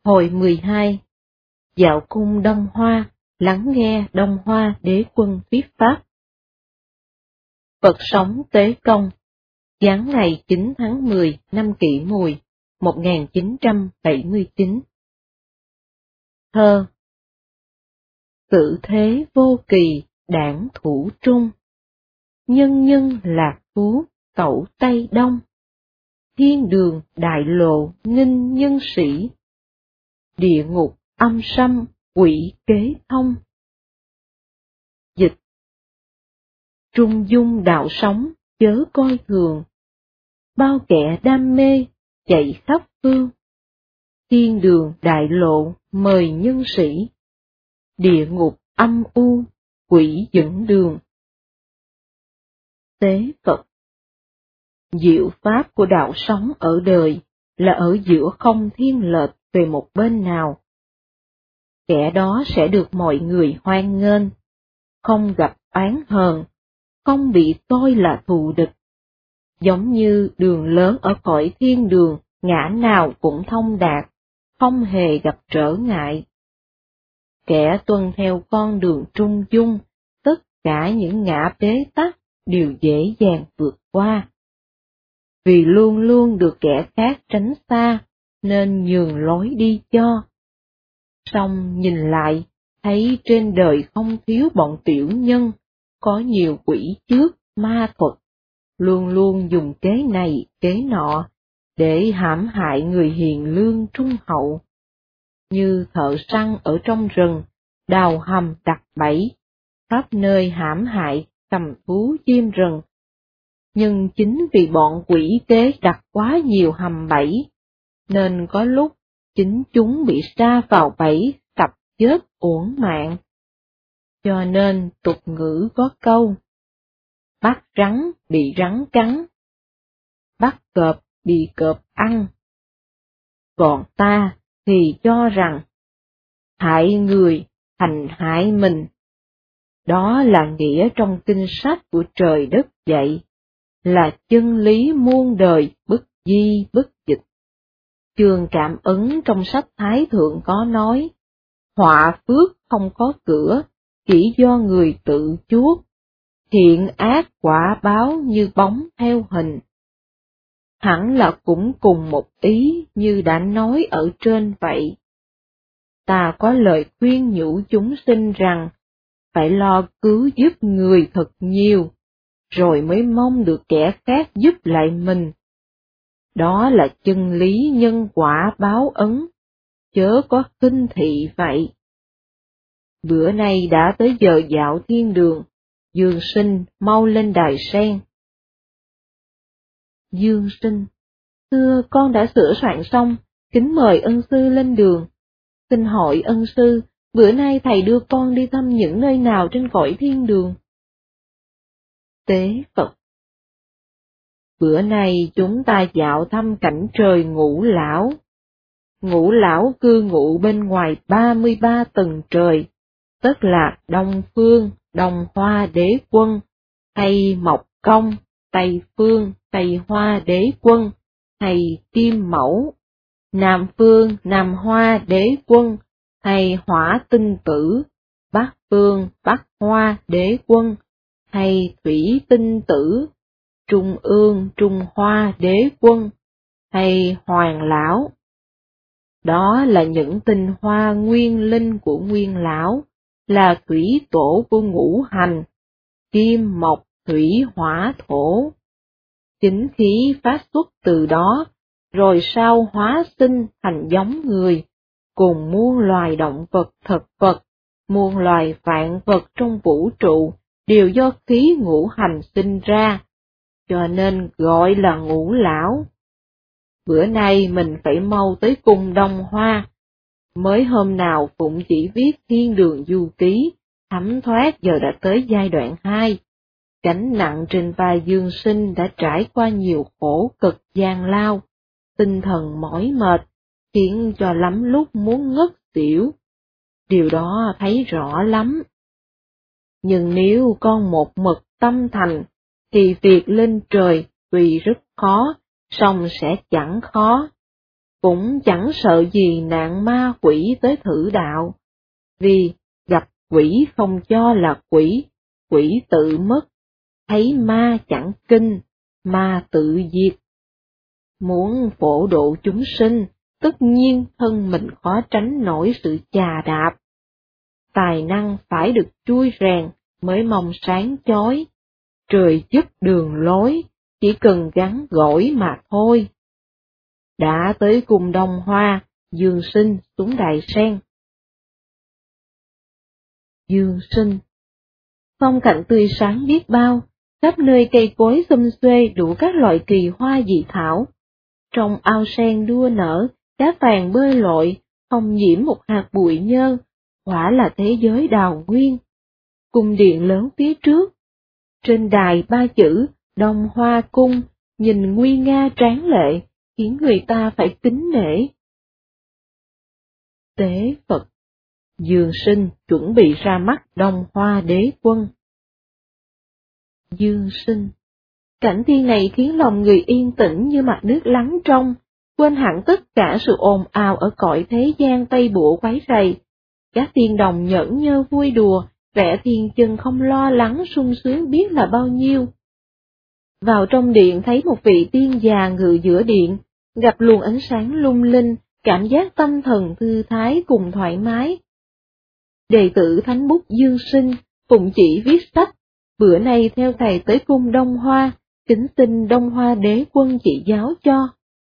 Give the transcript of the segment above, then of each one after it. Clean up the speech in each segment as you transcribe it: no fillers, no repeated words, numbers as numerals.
Hồi 12. Dạo cung Đông Hoa, lắng nghe Đông Hoa Đế Quân thuyết pháp. Phật sống Tế Công, giáng ngày 9 tháng 10 năm Kỷ Mùi, 1979. Thơ. Sự thế vô kỳ, đảng thủ trung, nhân nhân lạc phú, cẩu Tây Đông, thiên đường đại lộ nghinh nhân sĩ, địa ngục âm sâm quỷ kế thông. Dịch. Trung dung đạo sống chớ coi thường, bao kẻ đam mê chạy khắp phương, thiên đường đại lộ mời nhân sĩ, địa ngục âm u quỷ dẫn đường. Tế Phật. Diệu pháp của đạo sống ở đời là ở giữa không thiên lệch về một bên nào. Kẻ đó sẽ được mọi người hoan nghênh, không gặp oán hờn, không bị coi là thù địch. Giống như đường lớn ở cõi thiên đường, ngã nào cũng thông đạt, không hề gặp trở ngại. Kẻ tuân theo con đường trung dung, tất cả những ngã bế tắc đều dễ dàng vượt qua. Vì luôn luôn được kẻ khác tránh xa, nên nhường lối đi cho. Song nhìn lại, thấy trên đời không thiếu bọn tiểu nhân, có nhiều quỷ trước, ma thuật, luôn luôn dùng kế này, kế nọ, để hãm hại người hiền lương trung hậu. Như thợ săn ở trong rừng, đào hầm đặt bẫy, khắp nơi hãm hại, cầm thú chim rừng. Nhưng chính vì bọn quỷ kế đặt quá nhiều hầm bẫy, nên có lúc chính chúng bị sa vào bẫy, tập chết uổng mạng. Cho nên tục ngữ có câu, bắt rắn bị rắn cắn, bắt cọp bị cọp ăn. Bọn ta thì cho rằng, hại người thành hại mình. Đó là nghĩa trong kinh sách của trời đất dạy, là chân lý muôn đời bất di bất dịch. Chương Cảm Ứng trong sách Thái Thượng có nói, họa phước không có cửa, chỉ do người tự chuốc, thiện ác quả báo như bóng theo hình. Hẳn là cũng cùng một ý như đã nói ở trên vậy. Ta có lời khuyên nhủ chúng sinh rằng, phải lo cứu giúp người thật nhiều, rồi mới mong được kẻ khác giúp lại mình. Đó là chân lý nhân quả báo ứng, chớ có khinh thị vậy. Bữa nay đã tới giờ dạo thiên đường, Dương Sinh mau lên đài sen. Dương Sinh, thưa con đã sửa soạn xong, kính mời ân sư lên đường. Xin hỏi ân sư, bữa nay thầy đưa con đi thăm những nơi nào trên cõi thiên đường? Tế Phật. Bữa nay chúng ta dạo thăm cảnh trời Ngũ Lão. Ngũ Lão cư ngụ bên ngoài 33 tầng trời, tức là Đông Phương, Đông Hoa Đế Quân, hay Mộc Công, Tây Phương, Tây Hoa Đế Quân, hay Kim Mẫu, Nam Phương, Nam Hoa Đế Quân, hay Hỏa Tinh Tử, Bắc Phương, Bắc Hoa Đế Quân, hay Thủy Tinh Tử, Trung ương, Trung Hoa Đế Quân, hay Hoàng Lão. Đó là những tinh hoa nguyên linh của Nguyên Lão, là thủy tổ của ngũ hành, kim mộc thủy hỏa thổ. Chính khí phát xuất từ đó, rồi sau hóa sinh thành giống người, cùng muôn loài động vật thực vật, muôn loài vạn vật trong vũ trụ, đều do khí ngũ hành sinh ra, cho nên gọi là Ngũ Lão. Bữa nay mình phải mau tới cung Đông Hoa. Mới hôm nào Phụng chỉ viết Thiên Đường Du Ký, thấm thoát giờ đã tới giai đoạn 2. Gánh nặng trên vai Dương Sinh đã trải qua nhiều khổ cực gian lao, tinh thần mỏi mệt, khiến cho lắm lúc muốn ngất xỉu. Điều đó thấy rõ lắm. Nhưng nếu con một mực tâm thành, thì việc lên trời tuy rất khó, song sẽ chẳng khó. cũng chẳng sợ gì nạn ma quỷ tới thử đạo, vì gặp quỷ không cho là quỷ, quỷ tự mất, thấy ma chẳng kinh, ma tự diệt. Muốn phổ độ chúng sinh, tất nhiên thân mình khó tránh nổi sự chà đạp. Tài năng phải được chui rèn mới mong sáng chói, trời giúp đường lối, chỉ cần gắn gỏi mà thôi. Đã tới cung Đông Hoa, Dương Sinh xuống đài sen. Dương Sinh, phong cảnh tươi sáng biết bao, khắp nơi cây cối xum xuê đủ các loại kỳ hoa dị thảo. Trong ao sen đua nở, cá vàng bơi lội, không nhiễm một hạt bụi nhơ, quả là thế giới đào nguyên. Cung điện lớn phía trước, trên đài ba chữ Đông Hoa Cung, nhìn nguy nga tráng lệ, khiến người ta phải kính nể. Tế Phật, Dương Sinh chuẩn bị ra mắt Đông Hoa Đế Quân. Dương Sinh, cảnh thiên này khiến lòng người yên tĩnh như mặt nước lắng trong, quên hẳn tất cả sự ồn ào ở cõi thế gian tây bủa quấy rầy. Các tiên đồng nhẫn nhơ vui đùa, vẻ thiên chân không lo lắng sung sướng biết là bao nhiêu. Vào trong điện thấy một vị tiên già ngự giữa điện, gặp luồng ánh sáng lung linh, cảm giác tâm thần thư thái cùng thoải mái. Đệ tử Thánh Bút Dương Sinh, phụng chỉ viết sách, bữa nay theo thầy tới cung Đông Hoa, kính xin Đông Hoa Đế Quân chỉ giáo cho.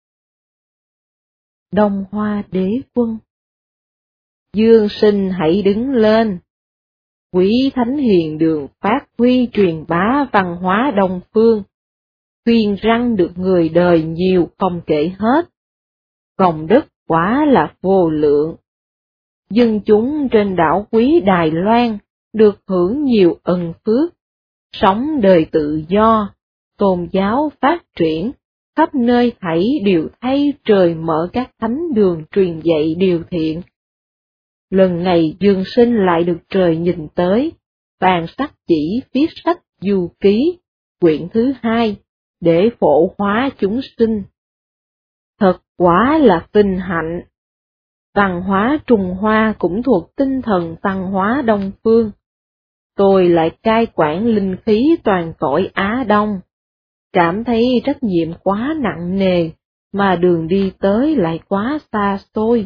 Đông Hoa Đế Quân, Dương Sinh hãy đứng lên. Quý Thánh Hiền Đường phát huy truyền bá văn hóa Đông Phương, khuyên răn được người đời nhiều không kể hết. Công đức quả là vô lượng. Dân chúng trên đảo quý Đài Loan được hưởng nhiều ân phước, sống đời tự do, tôn giáo phát triển, khắp nơi thảy đều thay trời mở các thánh đường truyền dạy điều thiện. Lần này Dương Sinh lại được trời nhìn tới, bàn sắc chỉ viết sách Du Ký, quyển thứ 2, để phổ hóa chúng sinh. Thật quả là vinh hạnh. Văn hóa Trung Hoa cũng thuộc tinh thần văn hóa Đông Phương. Tôi lại cai quản linh khí toàn cõi Á Đông, cảm thấy trách nhiệm quá nặng nề, mà đường đi tới lại quá xa xôi.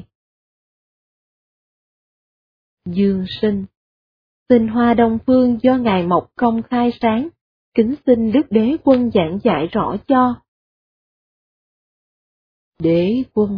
Dương Sinh, tinh hoa Đông Phương do Ngài Mộc Công khai sáng, kính xin Đức Đế Quân giảng giải rõ cho. Đế Quân,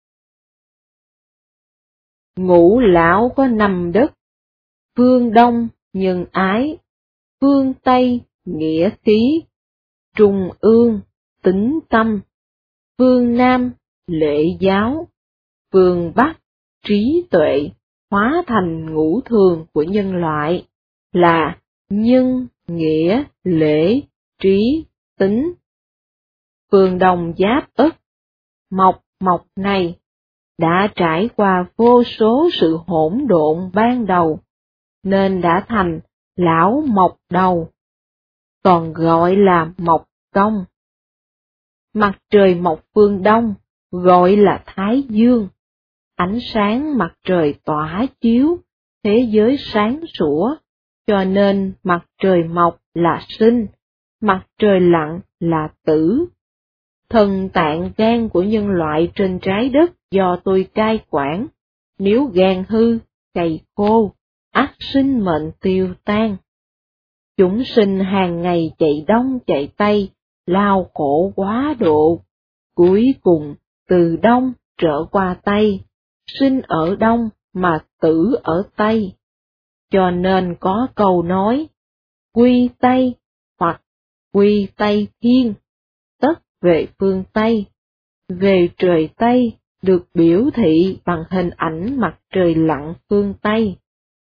Ngũ Lão có 5 đất, phương Đông nhân ái, phương Tây nghĩa khí, trung ương tính tâm, phương Nam lễ giáo, phương Bắc trí tuệ, hóa thành ngũ thường của nhân loại, là nhân, nghĩa, lễ, trí, tính. Phương Đông giáp Ất, mộc này đã trải qua vô số sự hỗn độn ban đầu, nên đã thành lão mộc đầu, còn gọi là mộc công. Mặt trời mọc phương Đông, gọi là Thái Dương. Ánh sáng mặt trời tỏa chiếu, thế giới sáng sủa, cho nên mặt trời mọc là sinh, mặt trời lặn là tử. Thần tạng gan của nhân loại trên trái đất do tôi cai quản, nếu gan hư, cày khô, ắt sinh mệnh tiêu tan. Chúng sinh hàng ngày chạy đông chạy tây, lao khổ quá độ, cuối cùng từ đông trở qua tây, sinh ở đông mà tử ở tây. Cho nên có câu nói, quy Tây hoặc quy Tây Thiên, tất về phương Tây. Về trời Tây được biểu thị bằng hình ảnh mặt trời lặn phương Tây.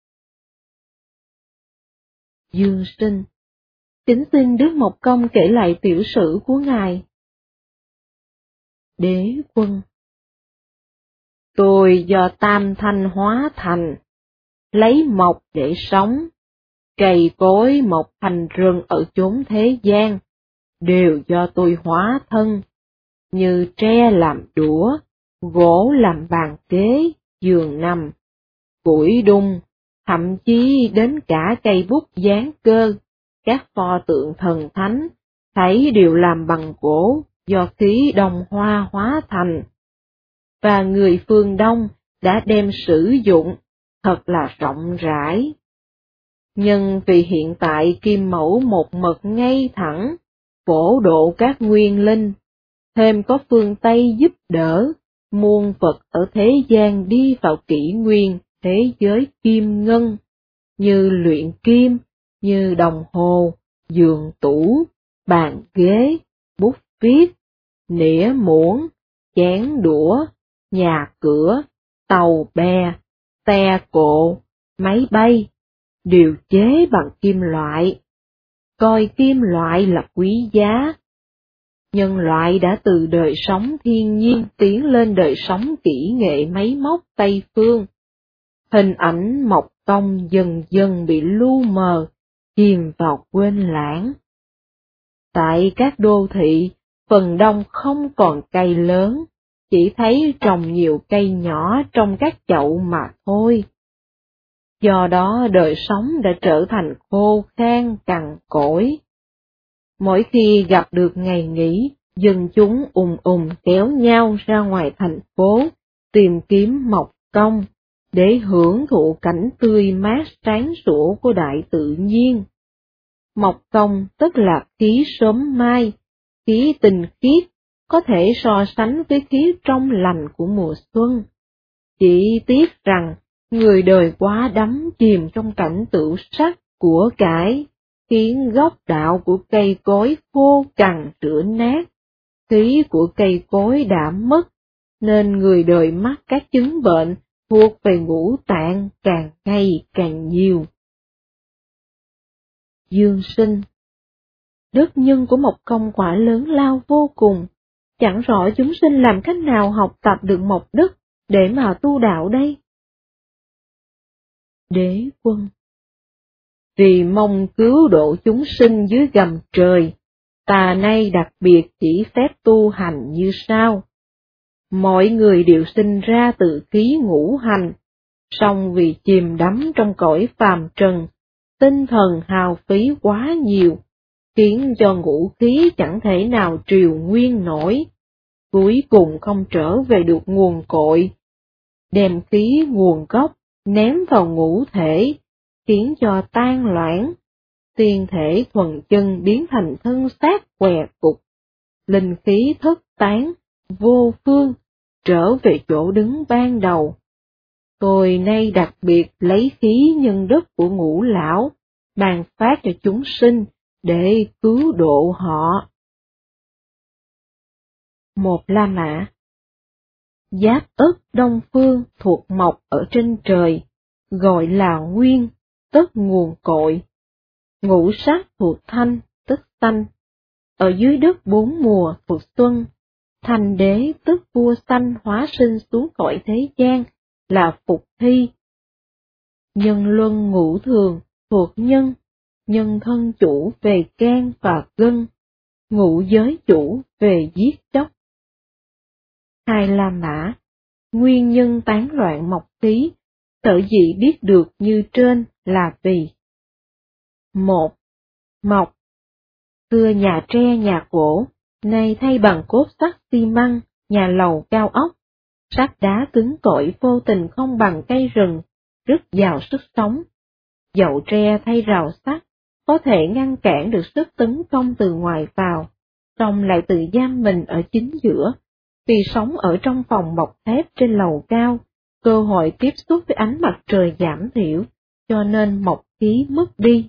Dương Sinh, kính xin Đức Mộc Công kể lại tiểu sử của Ngài. Đế Quân, tôi do tam thanh hóa thành, lấy mộc để sống, cây cối mọc thành rừng ở chốn thế gian, đều do tôi hóa thân, như tre làm đũa, gỗ làm bàn ghế, giường nằm, củi đun, thậm chí đến cả cây bút dán cơ, các pho tượng thần thánh, thấy đều làm bằng gỗ do khí đông hoa hóa thành. Và người phương Đông đã đem sử dụng thật là rộng rãi. Nhưng vì hiện tại Kim Mẫu một mực ngay thẳng, phổ độ các nguyên linh, thêm có phương Tây giúp đỡ, muôn vật ở thế gian đi vào kỷ nguyên thế giới kim ngân, như luyện kim, như đồng hồ, giường tủ, bàn ghế, bút viết, nĩa muỗng, chén đũa, nhà cửa, tàu bè, xe cộ, máy bay, đều chế bằng kim loại. Coi kim loại là quý giá. Nhân loại đã từ đời sống thiên nhiên tiến lên đời sống kỹ nghệ máy móc Tây phương. Hình ảnh Mộc Công dần dần bị lu mờ, chìm vào quên lãng. Tại các đô thị, phần đông không còn cây lớn, chỉ thấy trồng nhiều cây nhỏ trong các chậu mà thôi. Do đó đời sống đã trở thành khô khan cằn cỗi. Mỗi khi gặp được ngày nghỉ, dân chúng kéo nhau ra ngoài thành phố, tìm kiếm Mộc Công, để hưởng thụ cảnh tươi mát sáng sủa của đại tự nhiên. Mộc Công tức là khí sớm mai, khí tinh khiết, có thể so sánh với khí trong lành của mùa xuân. Chỉ tiếc rằng, người đời quá đắm chìm trong cảnh tửu sắc của cải, khiến gốc đạo của cây cối khô cằn rữa nát, khí của cây cối đã mất, nên người đời mắc các chứng bệnh thuộc về ngũ tạng càng ngày càng nhiều. Dương sinh. Đức nhân của Mộc Công quả lớn lao vô cùng, chẳng rõ chúng sinh làm cách nào học tập được mộc đức để mà tu đạo đây. Đế quân. Vì mong cứu độ chúng sinh dưới gầm trời, ta nay đặc biệt chỉ phép tu hành như sau. Mọi người đều sinh ra từ khí ngũ hành, song vì chìm đắm trong cõi phàm trần, tinh thần hao phí quá nhiều, khiến cho ngũ khí chẳng thể nào triều nguyên nổi, cuối cùng không trở về được nguồn cội. Đem khí nguồn gốc ném vào ngũ thể, khiến cho tan loãng, tiên thể thuần chân biến thành thân xác què cục, linh khí thất tán, vô phương, trở về chỗ đứng ban đầu. Tôi nay đặc biệt lấy khí nhân đức của ngũ lão, ban phát cho chúng sinh, để cứu độ họ. Một La Mã. Giáp Ất Đông Phương thuộc mộc ở trên trời, gọi là nguyên, tức nguồn cội. Ngũ sắc thuộc thanh, tức xanh. Ở dưới đất bốn mùa thuộc xuân. Thanh đế tức vua xanh hóa sinh xuống cõi thế gian, là Phục Thi. Nhân luân ngũ thường thuộc nhân, nhân thân chủ về gan và gân, ngũ giới chủ về giết chóc. Hai La Mã, nguyên nhân tán loạn mộc khí, sở dĩ biết được như trên là vì: 1. Mộc. Xưa nhà tre nhà gỗ, nay thay bằng cốt sắt xi măng, nhà lầu cao ốc, sắt đá cứng cỏi vô tình không bằng cây rừng, rất giàu sức sống. Dậu tre thay rào sắt, có thể ngăn cản được sức tấn công từ ngoài vào, song lại tự giam mình ở chính giữa, vì sống ở trong phòng bọc thép trên lầu cao, cơ hội tiếp xúc với ánh mặt trời giảm thiểu, cho nên mộc khí mất đi.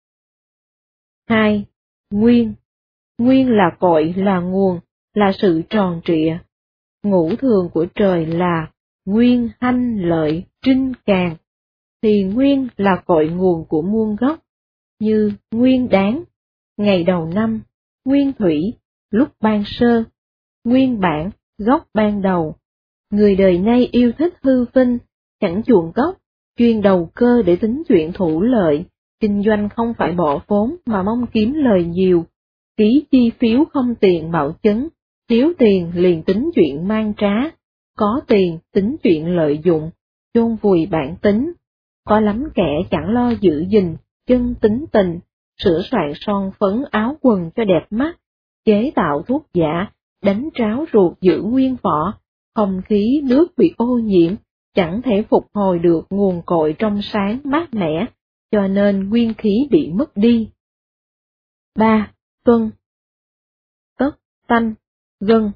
2. Nguyên. Nguyên là cội, là nguồn, là sự tròn trịa. Ngũ thường của trời là nguyên, hanh, lợi, trinh, càn, thì nguyên là cội nguồn của muôn gốc, như nguyên đáng, ngày đầu năm, nguyên thủy, lúc ban sơ, nguyên bản, gốc ban đầu. Người đời nay yêu thích hư vinh, chẳng chuộng gốc, chuyên đầu cơ để tính chuyện thủ lợi, kinh doanh không phải bỏ vốn mà mong kiếm lời nhiều, ký chi phiếu không tiền bảo chứng, thiếu tiền liền tính chuyện mang trá, có tiền tính chuyện lợi dụng, chôn vùi bản tính. Có lắm kẻ chẳng lo giữ gìn chân tính tình, sửa soạn son phấn áo quần cho đẹp mắt, chế tạo thuốc giả, đánh tráo ruột giữ nguyên vỏ, không khí nước bị ô nhiễm, chẳng thể phục hồi được nguồn cội trong sáng mát mẻ, cho nên nguyên khí bị mất đi. 3. Xuân. Tất, tanh, gân.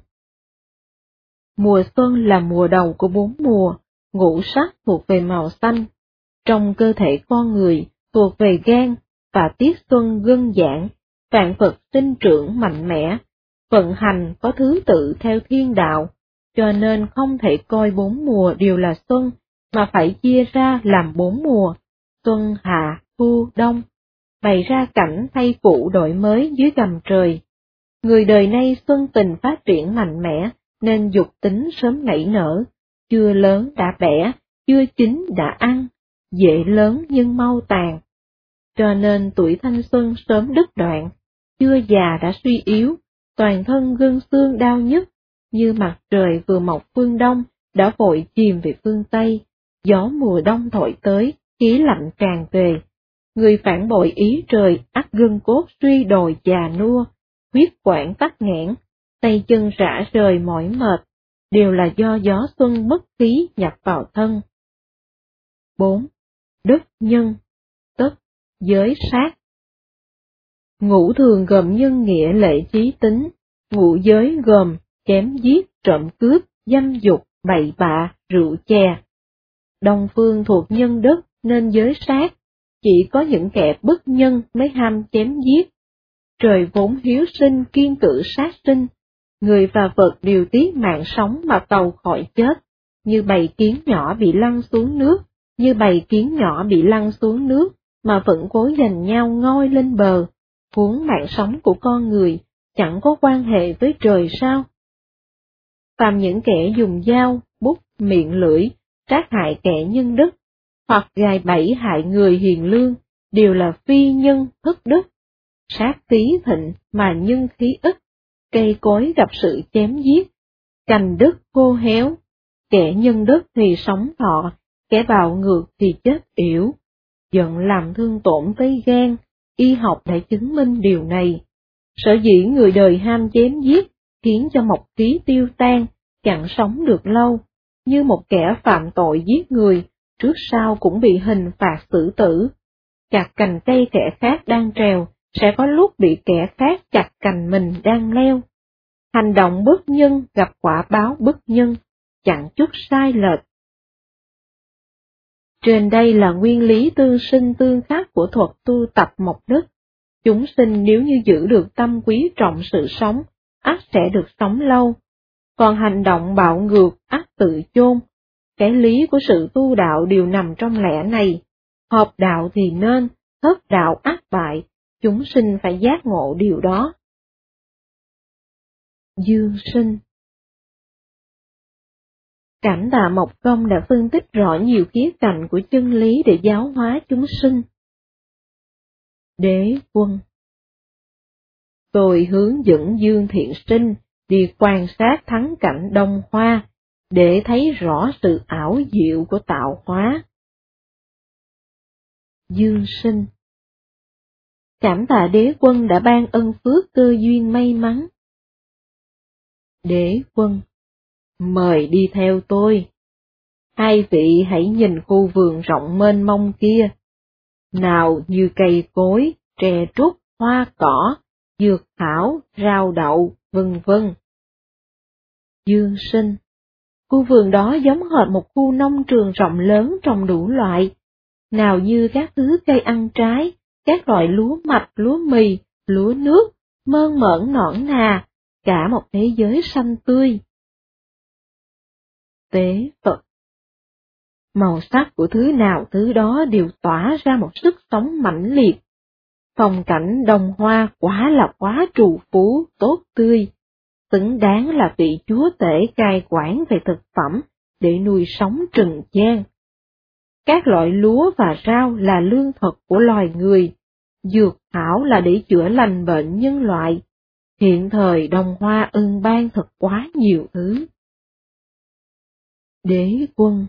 Mùa xuân là mùa đầu của 4 mùa, ngũ sắc thuộc về màu xanh. Trong cơ thể con người thuộc về gan, và tiết xuân gân giãn, vạn vật sinh trưởng mạnh mẽ, vận hành có thứ tự theo thiên đạo, cho nên không thể coi 4 mùa đều là xuân, mà phải chia ra làm 4 mùa, xuân, hạ, thu, đông, bày ra cảnh thay phụ đổi mới dưới gầm trời. Người đời nay xuân tình phát triển mạnh mẽ, nên dục tính sớm nảy nở, chưa lớn đã bẻ, chưa chín đã ăn, dễ lớn nhưng mau tàn. Cho nên tuổi thanh xuân sớm đứt đoạn, chưa già đã suy yếu, toàn thân gân xương đau nhức, như mặt trời vừa mọc phương Đông đã vội chìm về phương Tây, gió mùa đông thổi tới, khí lạnh tràn về. Người phản bội ý trời ắt gân cốt suy đồi già nua, huyết quản tắc nghẽn, tay chân rã rời mỏi mệt, đều là do gió xuân mất khí nhập vào thân. 4. Đức nhân, tức giới sát. Ngũ thường gồm nhân nghĩa lệ trí tính, ngũ giới gồm chém giết, trộm cướp, dâm dục, bậy bạ, rượu chè. Đông phương thuộc nhân đức nên giới sát, chỉ có những kẻ bất nhân mới ham chém giết. Trời vốn hiếu sinh kiêng cự sát sinh, người và vật đều tiếc mạng sống mà tàu khỏi chết, như bầy kiến nhỏ bị lăn xuống nước, mà vẫn cố giành nhau ngoi lên bờ, huống mạng sống của con người chẳng có quan hệ với trời sao? Phàm những kẻ dùng dao, bút, miệng lưỡi, sát hại kẻ nhân đức, hoặc gài bẫy hại người hiền lương, đều là phi nhân thất đức. Sát khí thịnh mà nhân khí ít, cây cối gặp sự chém giết, cành đức khô héo, kẻ nhân đức thì sống thọ, kẻ bạo ngược thì chết yểu. Giận làm thương tổn tới gan, y học đã chứng minh điều này. Sở dĩ người đời ham chém giết, khiến cho mộc khí tiêu tan, chẳng sống được lâu, như một kẻ phạm tội giết người, trước sau cũng bị hình phạt xử tử. Chặt cành cây kẻ khác đang trèo, sẽ có lúc bị kẻ khác chặt cành mình đang leo. Hành động bất nhân gặp quả báo bất nhân, chẳng chút sai lệch. Trên đây là nguyên lý tương sinh tương khắc của thuật tu tập mộc đức. Chúng sinh nếu như giữ được tâm quý trọng sự sống, ắt sẽ được sống lâu. Còn hành động bạo ngược, ắt tự chôn. Cái lý của sự tu đạo đều nằm trong lẽ này. Hợp đạo thì nên, thất đạo ắt bại, chúng sinh phải giác ngộ điều đó. Dương sinh. Cảm Tạ Mộc Công đã phân tích rõ nhiều khía cạnh của chân lý để giáo hóa chúng sinh. Đế quân. Tôi hướng dẫn Dương Thiện Sinh đi quan sát thắng cảnh Đông Hoa, để thấy rõ sự ảo diệu của tạo hóa. Dương sinh. Cảm tạ đế quân đã ban ân phước cơ duyên may mắn. Đế quân. Mời đi theo tôi. Hai vị hãy nhìn khu vườn rộng mênh mông kia. Nào như cây cối, tre trúc, hoa cỏ, dược thảo, rau đậu, vân vân. Dương sinh. Khu vườn đó giống hệt một khu nông trường rộng lớn trồng đủ loại. Nào như các thứ cây ăn trái, các loại lúa mạch, lúa mì, lúa nước, mơn mởn nõn nà, cả một thế giới xanh tươi. Tế Phật. Màu sắc của thứ nào thứ đó đều tỏa ra một sức sống mãnh liệt. Phong cảnh Đông Hoa quả là quá trù phú, tốt tươi, xứng đáng là vị chúa tể cai quản về thực phẩm để nuôi sống trần gian. Các loại lúa và rau là lương thực của loài người, dược thảo là để chữa lành bệnh nhân loại. Hiện thời Đông Hoa ưng ban thật quá nhiều thứ. đế quân.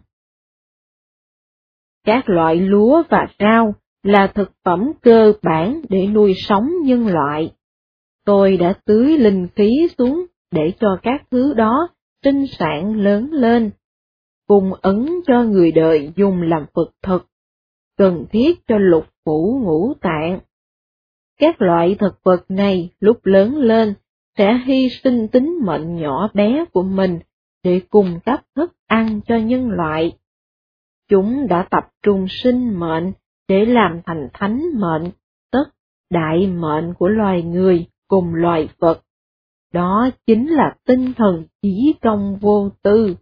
Các loại lúa và rau là thực phẩm cơ bản để nuôi sống nhân loại. Tôi đã tưới linh khí xuống để cho các thứ đó sinh sản lớn lên, cung ứng cho người đời dùng làm vật thực, cần thiết cho lục phủ ngũ tạng. Các loại thực vật này lúc lớn lên sẽ hy sinh tính mệnh nhỏ bé của mình để cung cấp thức ăn cho nhân loại. Chúng đã tập trung sinh mệnh để làm thành thánh mệnh, tức đại mệnh của loài người cùng loài vật. Đó chính là tinh thần chí công vô tư.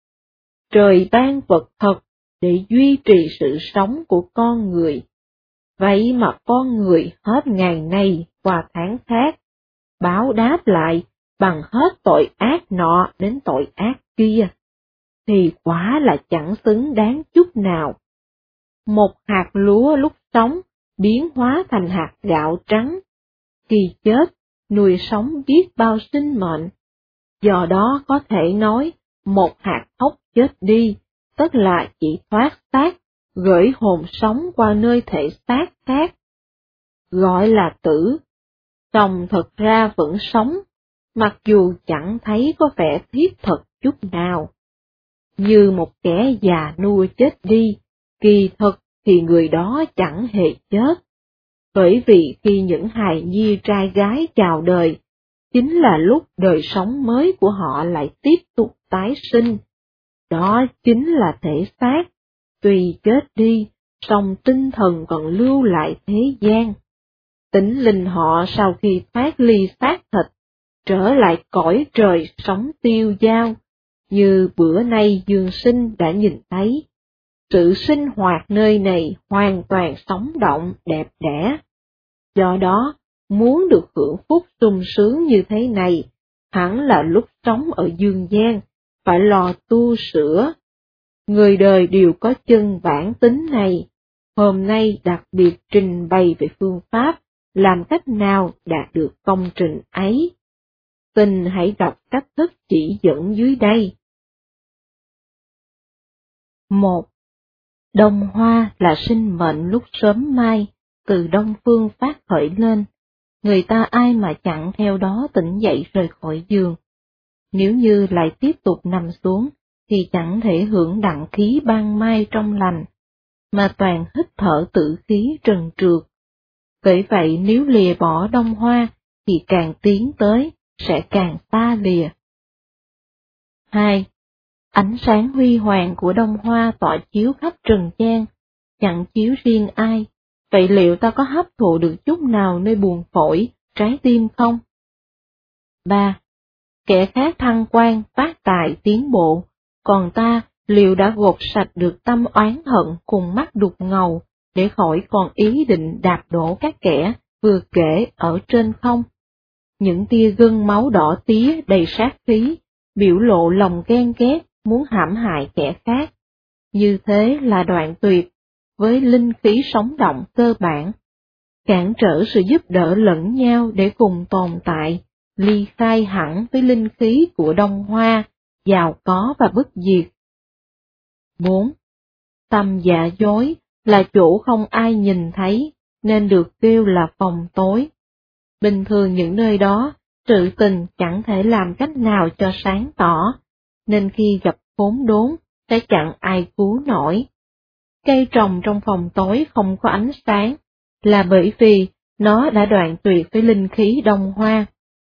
Trời ban vật thật để duy trì sự sống của con người. Vậy mà con người hết ngày này qua tháng khác, báo đáp lại bằng hết tội ác nọ đến tội ác kia, thì quả là chẳng xứng đáng chút nào. Một hạt lúa lúc sống biến hóa thành hạt gạo trắng, khi chết nuôi sống biết bao sinh mệnh. Do đó có thể nói, một hạt thóc chết đi, tức là chỉ thoát xác, gửi hồn sống qua nơi thể xác khác. Gọi là tử, song thực ra vẫn sống, mặc dù chẳng thấy có vẻ thiết thực chút nào. Như một kẻ già nua chết đi, kỳ thực thì người đó chẳng hề chết. Bởi vì khi những hài nhi trai gái chào đời, chính là lúc đời sống mới của họ lại tiếp tục tái sinh. Đó chính là thể xác, tuy chết đi, song tinh thần còn lưu lại thế gian. Tính linh họ sau khi thoát ly xác thịt, trở lại cõi trời sống tiêu dao, như bữa nay Dương Sinh đã nhìn thấy. Sự sinh hoạt nơi này hoàn toàn sống động, đẹp đẽ. Do đó, muốn được hưởng phúc sung sướng như thế này, hẳn là lúc sống ở dương gian, phải lo tu sửa. Người đời đều có chân bản tính này, hôm nay đặc biệt trình bày về phương pháp, làm cách nào đạt được công trình ấy. Xin hãy đọc cách thức chỉ dẫn dưới đây. 1. Đông hoa là sinh mệnh lúc sớm mai, từ đông phương phát khởi lên, người ta ai mà chẳng theo đó tỉnh dậy rời khỏi giường. Nếu như lại tiếp tục nằm xuống, thì chẳng thể hưởng đặng khí ban mai trong lành, mà toàn hít thở tử khí trần trượt. Bởi vậy nếu lìa bỏ đông hoa, thì càng tiến tới, sẽ càng xa lìa. 2. Ánh sáng huy hoàng của đông hoa tỏa chiếu khắp trần gian, chẳng chiếu riêng ai. Vậy liệu ta có hấp thụ được chút nào nơi buồng phổi, trái tim không? 3. Kẻ khác thăng quan, phát tài, tiến bộ, còn ta liệu đã gột sạch được tâm oán hận cùng mắt đục ngầu, để khỏi còn ý định đạp đổ các kẻ vừa kể ở trên không? Những tia gân máu đỏ tía đầy sát khí, biểu lộ lòng ghen ghét, muốn hãm hại kẻ khác. Như thế là đoạn tuyệt với linh khí sống động cơ bản, cản trở sự giúp đỡ lẫn nhau để cùng tồn tại, ly khai hẳn với linh khí của đông hoa, giàu có và bất diệt. 4. Tâm giả dối là chỗ không ai nhìn thấy, nên được kêu là phòng tối. Bình thường những nơi đó, sự tình chẳng thể làm cách nào cho sáng tỏ, nên khi gặp khốn đốn, sẽ chẳng ai cứu nổi. Cây trồng trong phòng tối không có ánh sáng, là bởi vì nó đã đoạn tuyệt với linh khí đông hoa.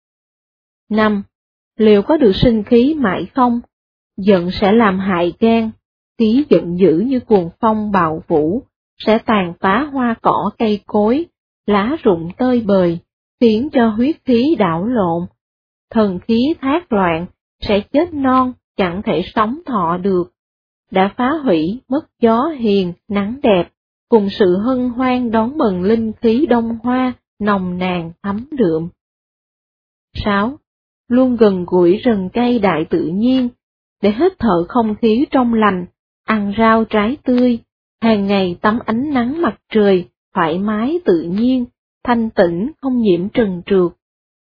5. Liệu có được sinh khí mãi không? Giận sẽ làm hại gan, khí giận dữ như cuồng phong bạo vũ, sẽ tàn phá hoa cỏ cây cối, lá rụng tơi bời, khiến cho huyết khí đảo lộn. Thần khí thác loạn, sẽ chết non, chẳng thể sống thọ được. Đã phá hủy mất gió hiền, nắng đẹp, cùng sự hân hoan đón mừng linh khí đông hoa, nồng nàn thấm đượm. 6. Luôn gần gũi rừng cây đại tự nhiên, để hít thở không khí trong lành, ăn rau trái tươi, hàng ngày tắm ánh nắng mặt trời, thoải mái tự nhiên, thanh tĩnh không nhiễm trần trượt.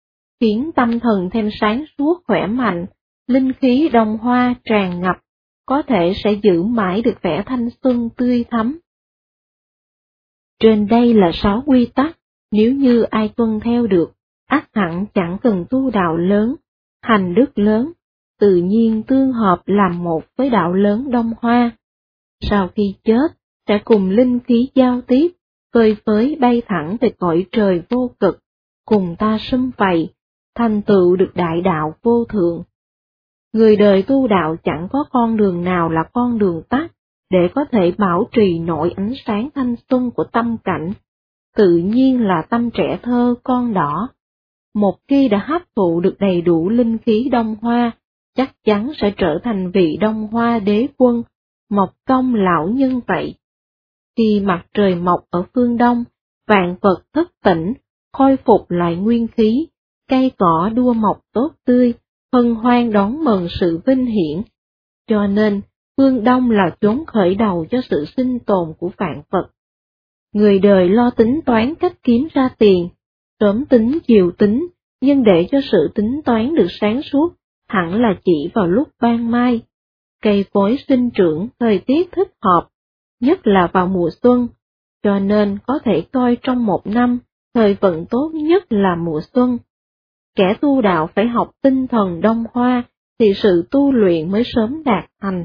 Khiến tâm thần thêm sáng suốt khỏe mạnh, linh khí đông hoa tràn ngập, có thể sẽ giữ mãi được vẻ thanh xuân tươi thắm. Trên đây là 6 quy tắc, nếu như ai tuân theo được, ắt hẳn chẳng cần tu đạo lớn, hành đức lớn, tự nhiên tương hợp làm một với đạo lớn Đông Hoa. Sau khi chết, sẽ cùng linh khí giao tiếp, phơi phới bay thẳng về cõi trời vô cực, cùng ta sum vầy, thành tựu được đại đạo vô thượng. Người đời tu đạo chẳng có con đường nào là con đường tắt, để có thể bảo trì nổi ánh sáng thanh xuân của tâm cảnh, tự nhiên là tâm trẻ thơ con đỏ. Một khi đã hấp thụ được đầy đủ linh khí Đông Hoa, chắc chắn sẽ trở thành vị Đông Hoa đế quân, mộc công lão nhân vậy. Khi mặt trời mọc ở phương Đông, vạn vật thức tỉnh, khôi phục lại nguyên khí, cây cỏ đua mọc tốt tươi, hân hoan đón mừng sự vinh hiển. Cho nên, phương Đông là chốn khởi đầu cho sự sinh tồn của vạn vật. Người đời lo tính toán cách kiếm ra tiền, sớm tính chiều tính, nhưng để cho sự tính toán được sáng suốt, hẳn là chỉ vào lúc ban mai. Cây cối sinh trưởng, thời tiết thích hợp, nhất là vào mùa xuân, cho nên có thể coi trong một năm, thời vận tốt nhất là mùa xuân. Kẻ tu đạo phải học tinh thần Đông Hoa, thì sự tu luyện mới sớm đạt thành.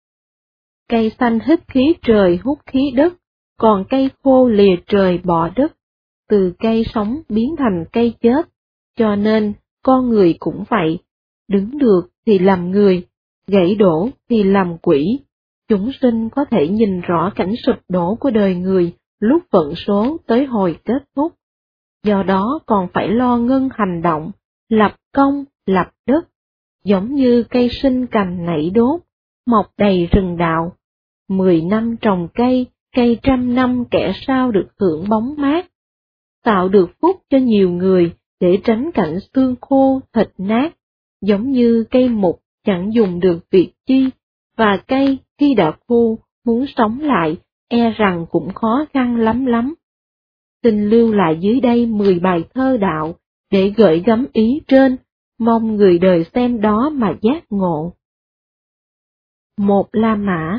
Cây xanh hít khí trời hút khí đất, còn cây khô lìa trời bỏ đất, từ cây sống biến thành cây chết, cho nên con người cũng vậy, đứng được thì làm người, gãy đổ thì làm quỷ. Chúng sinh có thể nhìn rõ cảnh sụp đổ của đời người lúc vận số tới hồi kết thúc, do đó còn phải lo ngưng hành động, lập công, lập đức, giống như cây sinh cành nảy đốt, mọc đầy rừng đạo. 10 năm trồng cây, cây 100 năm kẻ sao được hưởng bóng mát. Tạo được phúc cho nhiều người để tránh cảnh xương khô, thịt nát, giống như cây mục chẳng dùng được việc chi, và cây khi đã khô, muốn sống lại, e rằng cũng khó khăn lắm. Xin lưu lại dưới đây 10 bài thơ đạo, để gợi gắm ý trên, mong người đời xem đó mà giác ngộ. Một La Mã.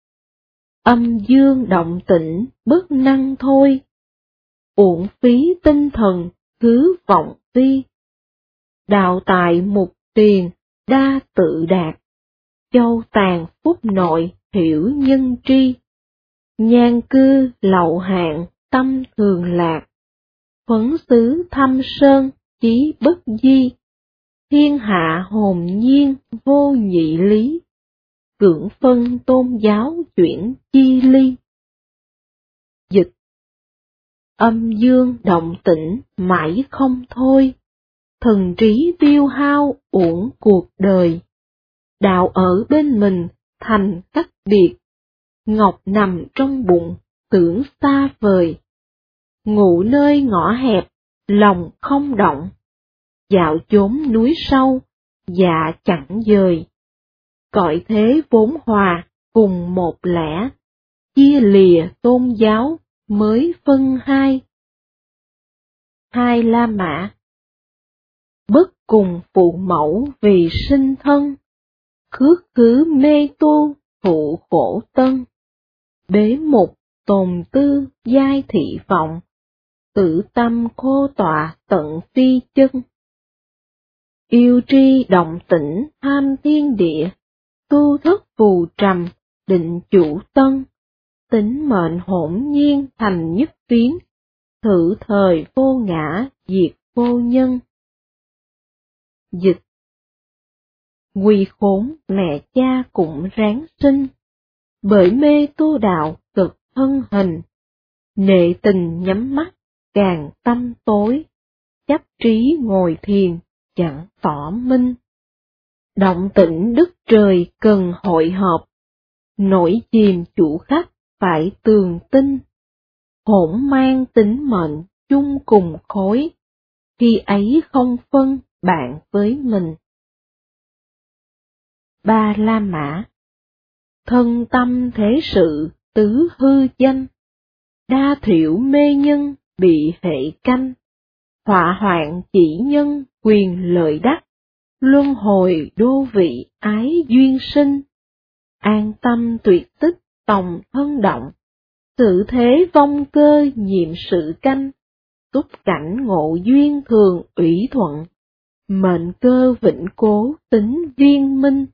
Âm dương động tĩnh bất năng thôi, uổng phí tinh thần cứ vọng vi. Đạo tại mục tiền đa tự đạt, châu tàn phúc nội hiểu nhân tri. Nhan cư lậu hạn tâm thường lạc, phấn xứ thâm sơn chí bất di. Thiên hạ hồn nhiên vô nhị lý, cưỡng phân tôn giáo chuyển chi ly. Dịch. Âm dương động tĩnh mãi không thôi, thần trí tiêu hao uổng cuộc đời. Đạo ở bên mình thành cách biệt, ngọc nằm trong bụng tưởng xa vời. Ngủ nơi ngõ hẹp, lòng không động, dạo chốn núi sâu, dạ chẳng dời. Cõi thế vốn hòa, cùng một lẽ, chia lìa tôn giáo, mới phân hai. Hai La Mã. Bất cùng phụ mẫu vì sinh thân, khước khứ mê tu, phụ khổ tân. Bế mục tồn tư giai thị vọng, tự tâm khô tọa tận phi chân. Yêu tri động tĩnh tham thiên địa, tu thức phù trầm, định chủ tân. Tính mệnh hỗn nhiên thành nhất tuyến, thử thời vô ngã diệt vô nhân. Dịch. Quy khốn mẹ cha cũng ráng sinh, bởi mê tu đạo cực thân hình. Nệ tình nhắm mắt càng tâm tối, chấp trí ngồi thiền chẳng tỏ minh. Động tĩnh đức trời cần hội họp, nổi chìm chủ khách phải tường tinh. Hỗn mang tính mệnh chung cùng khối, khi ấy không phân bạn với mình. Ba La Mã. Thân tâm thế sự tứ hư danh, đa thiểu mê nhân bị hệ canh. Họa hoạn chỉ nhân quyền lợi đắc, luân hồi đô vị ái duyên sinh. an tâm tuyệt tích tòng thân động, sự thế vong cơ nhiệm sự canh, túc cảnh ngộ duyên thường ủy thuận, mệnh cơ vĩnh cố tính viên minh.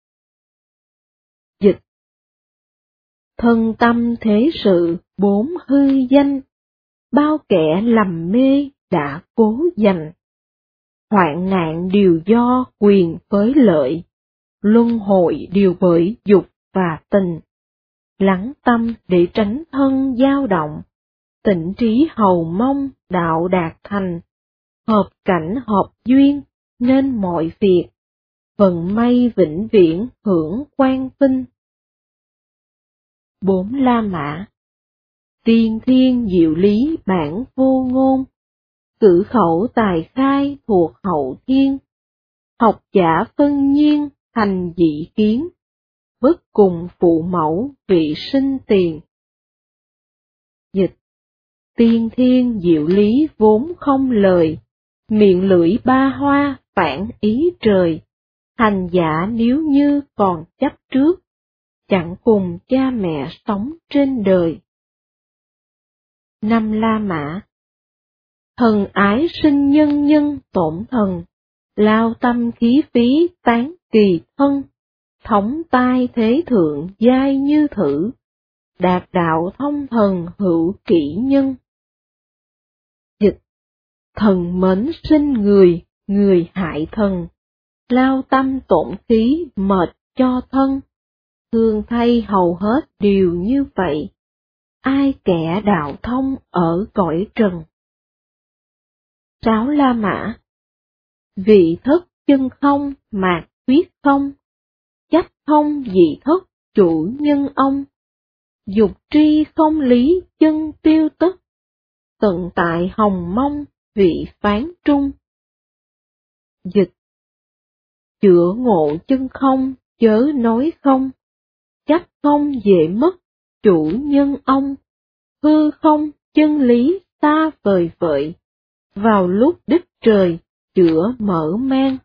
Dịch: thân tâm thế sự bốn hư danh, bao kẻ lầm mê đã cố giành, hoạn nạn đều do quyền với lợi, luân hồi đều bởi dục và tình, lắng tâm để tránh thân dao động, tịnh trí hầu mong đạo đạt thành, hợp cảnh hợp duyên nên mọi việc, vận may vĩnh viễn hưởng quang vinh. 4 La Mã. Tiên thiên diệu lý bản vô ngôn, cử khẩu tài khai thuộc hậu thiên, học giả phân nhiên thành dị kiến, bất cùng phụ mẫu vị sinh tiền. Dịch: tiên thiên diệu lý vốn không lời, miệng lưỡi ba hoa phản ý trời, hành giả nếu như còn chấp trước, chẳng cùng cha mẹ sống trên đời. 5 La Mã. Thần ái sinh nhân nhân tổn thần, lao tâm khí phí tán kỳ thân, thống tai thế thượng giai như thử, đạt đạo thông thần hữu kỷ nhân. Dịch: thần mến sinh người, người hại thần, lao tâm tổn khí mệt cho thân, thường thay hầu hết điều như vậy, ai kẻ đạo thông ở cõi trần. 6 La Mã. Vị thất chân không mạc quyết không, chấp không dị thất chủ nhân ông, dục tri không lý chân tiêu tức, tận tại hồng mông vị phán trung. Dịch: chữa ngộ chân không chớ nói không, chấp không dễ mất chủ nhân ông, hư không chân lý xa vời vợi, vào lúc đích trời chữa mở mang.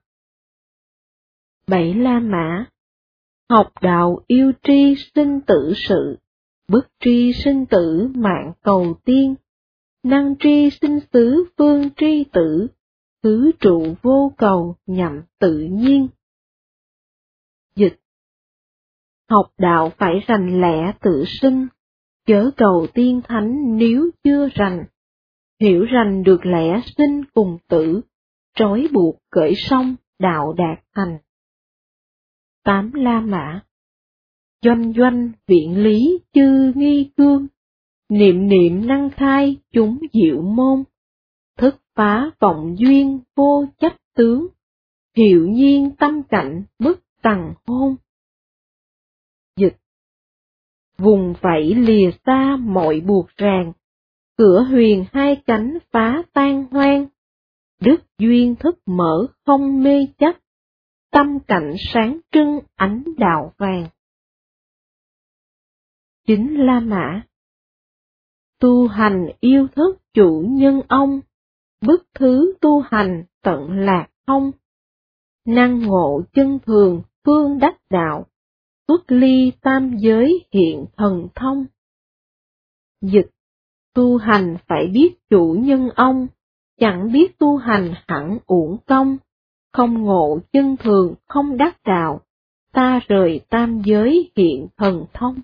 7 La Mã. Học đạo yêu tri sinh tử sự, bất tri sinh tử mạng cầu tiên, năng tri sinh xứ phương tri tử, tứ trụ vô cầu nhậm tự nhiên. Dịch: học đạo phải rành lẽ tự sinh, chớ cầu tiên thánh nếu chưa rành, hiểu rành được lẽ sinh cùng tử, trói buộc cởi xong đạo đạt thành. 8 La Mã. Doanh doanh viện lý chư nghi cương, niệm niệm năng khai chúng diệu môn, thức phá vọng duyên vô chấp tướng, hiệu nhiên tâm cảnh bất tằng hôn. Dịch: vùng vẫy lìa xa mọi buộc ràng, cửa huyền hai cánh phá tan hoang, đức duyên thức mở không mê chấp, tâm cảnh sáng trưng ánh đạo vàng. 9 La Mã. Tu hành yêu thức chủ nhân ông, bức thứ tu hành tận lạc không, năng ngộ chân thường phương đắc đạo, xuất ly tam giới hiện thần thông. Dịch: tu hành phải biết chủ nhân ông, chẳng biết tu hành hẳn uổng công, không ngộ chân thường không đắc đạo, ta rời tam giới hiện thần thông.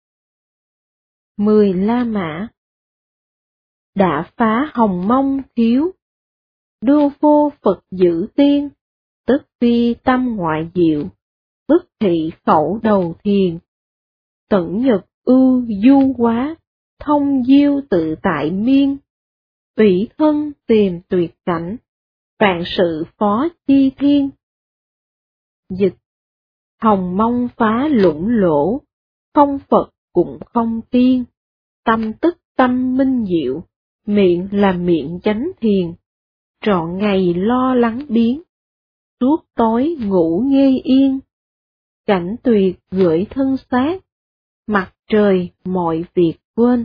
10 La Mã. Đã phá hồng mông thiếu, đô vô Phật giữ tiên, tất phi tâm ngoại diệu, bất thị khẩu đầu thiền, tận nhật ưu du quá, thông diêu tự tại miên, ủy thân tìm tuyệt cảnh, vạn sự phó chi thiên. Dịch: hồng mông phá lũng lỗ, không Phật cũng không tiên, tâm tức tâm minh diệu, miệng là miệng chánh thiền, trọn ngày lo lắng biến, suốt tối ngủ ngây yên, cảnh tuyệt gửi thân xác, mặt trời mọi việc quên.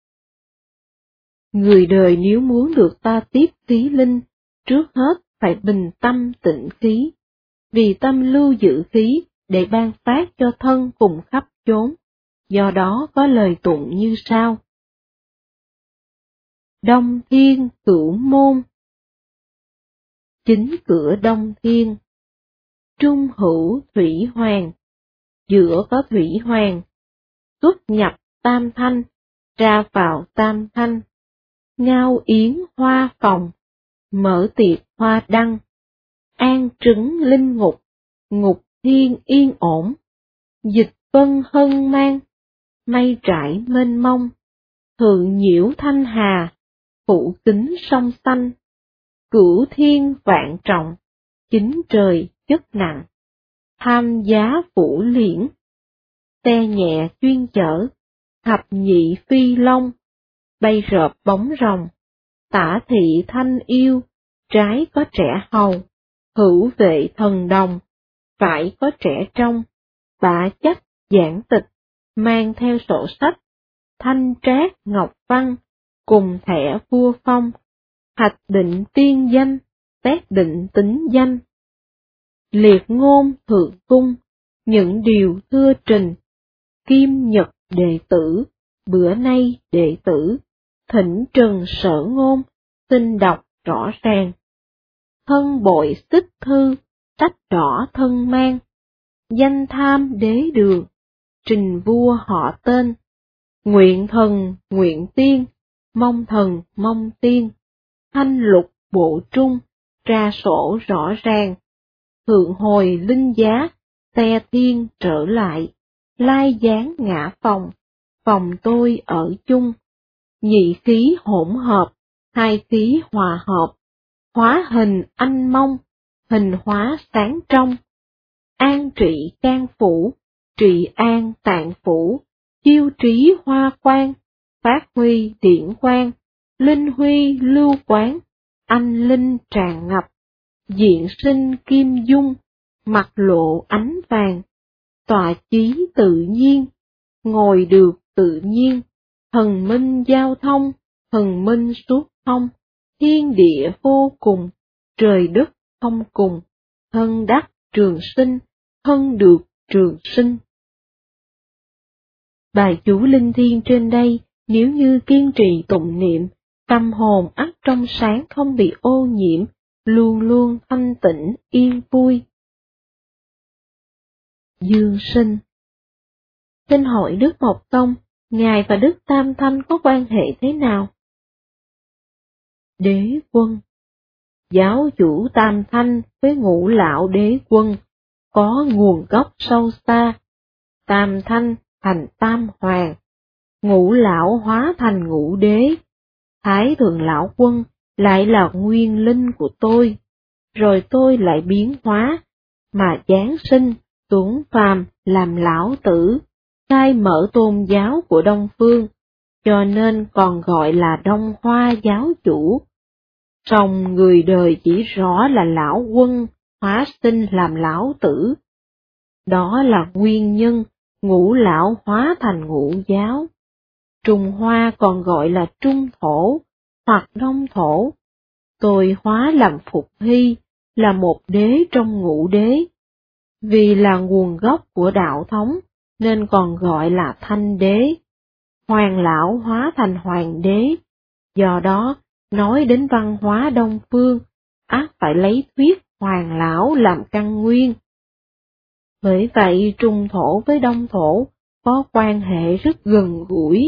Người đời nếu muốn được ta tiếp khí linh, trước hết phải bình tâm tịnh khí, vì tâm lưu giữ khí để ban phát cho thân cùng khắp chốn, do đó có lời tụng như sau. Đông Thiên Cửu Môn. Chính cửa Đông Thiên. Trung hữu Thủy Hoàng. Giữa có Thủy Hoàng. Xuất nhập Tam Thanh, ra vào Tam Thanh. Ngao yến hoa phòng. Mở tiệc hoa đăng. An trứng linh ngục. Ngục thiên yên ổn. Dịch vân hân mang. Mây trải mênh mông. Thượng nhiễu thanh hà. Phủ kính sông xanh. Cửu thiên vạn trọng. Chính trời chất nặng. Tham giá phủ liễn. Xe nhẹ chuyên chở. Thập nhị phi long. Bay rợp bóng rồng. Tả thị thanh yêu. Trái có trẻ hầu. Hữu vệ thần đồng. Phải có trẻ trong. Bả chắc giảng tịch. Mang theo sổ sách. Thanh trác ngọc văn. Cùng thẻ vua phong. Hạch định tiên danh. Xét định tính danh. Liệt ngôn thượng cung. Những điều thưa trình. Kim nhật đệ tử. Bữa nay đệ tử. Thỉnh trần sở ngôn. Xin đọc rõ ràng. Thân bội xích thư. Tách rõ thân mang. Danh tham đế đường. Trình vua họ tên. Nguyện thần nguyện tiên. Mong thần mong tiên. Thanh lục bộ trung. Ra sổ rõ ràng. Thượng hồi linh giá. Xe thiên trở lại. Lai giáng ngã phòng. Phòng tôi ở chung. Nhị khí hỗn hợp. Hai khí hòa hợp. Hóa hình anh mong. Hình hóa sáng trong. An trị can phủ. Trị an tạng phủ. Chiêu trí hoa quan. Phát huy điển quang. Linh huy lưu quán. Anh linh tràn ngập. Diện sinh kim dung. Mặt lộ ánh vàng. Tọa chí tự nhiên. Ngồi được tự nhiên. Thần minh giao thông. Thần minh suốt thông. Thiên địa vô cùng. Trời đất không cùng. Thân đắc trường sinh. Thân được trường sinh. Bài chú linh thiêng trên đây, nếu như kiên trì tụng niệm, tâm hồn ắt trong sáng không bị ô nhiễm, luôn luôn thanh tịnh yên vui. Dương sinh. Xin hỏi Đức Mộc Tông, Ngài và Đức Tam Thanh có quan hệ thế nào? Đế quân. Giáo chủ Tam Thanh với Ngũ Lão Đế quân có nguồn gốc sâu xa. Tam Thanh thành Tam Hoàng, Ngũ Lão hóa thành Ngũ Đế, Thái Thượng Lão Quân lại là nguyên linh của tôi, rồi tôi lại biến hóa, mà giáng sinh, xuống phàm làm lão tử, khai mở tôn giáo của Đông Phương, cho nên còn gọi là Đông Hoa giáo chủ. Song người đời chỉ rõ là lão quân, hóa sinh làm lão tử. Đó là nguyên nhân Ngũ Lão hóa thành Ngũ giáo. Trung Hoa còn gọi là Trung Thổ, hoặc Đông Thổ. Tôi hóa làm Phục Hy, là một đế trong Ngũ đế. Vì là nguồn gốc của đạo thống, nên còn gọi là Thanh đế. Hoàng Lão hóa thành Hoàng đế. Do đó, nói đến văn hóa Đông Phương, ắt phải lấy thuyết Hoàng Lão làm căn nguyên. Bởi vậy Trung Thổ với Đông Thổ có quan hệ rất gần gũi.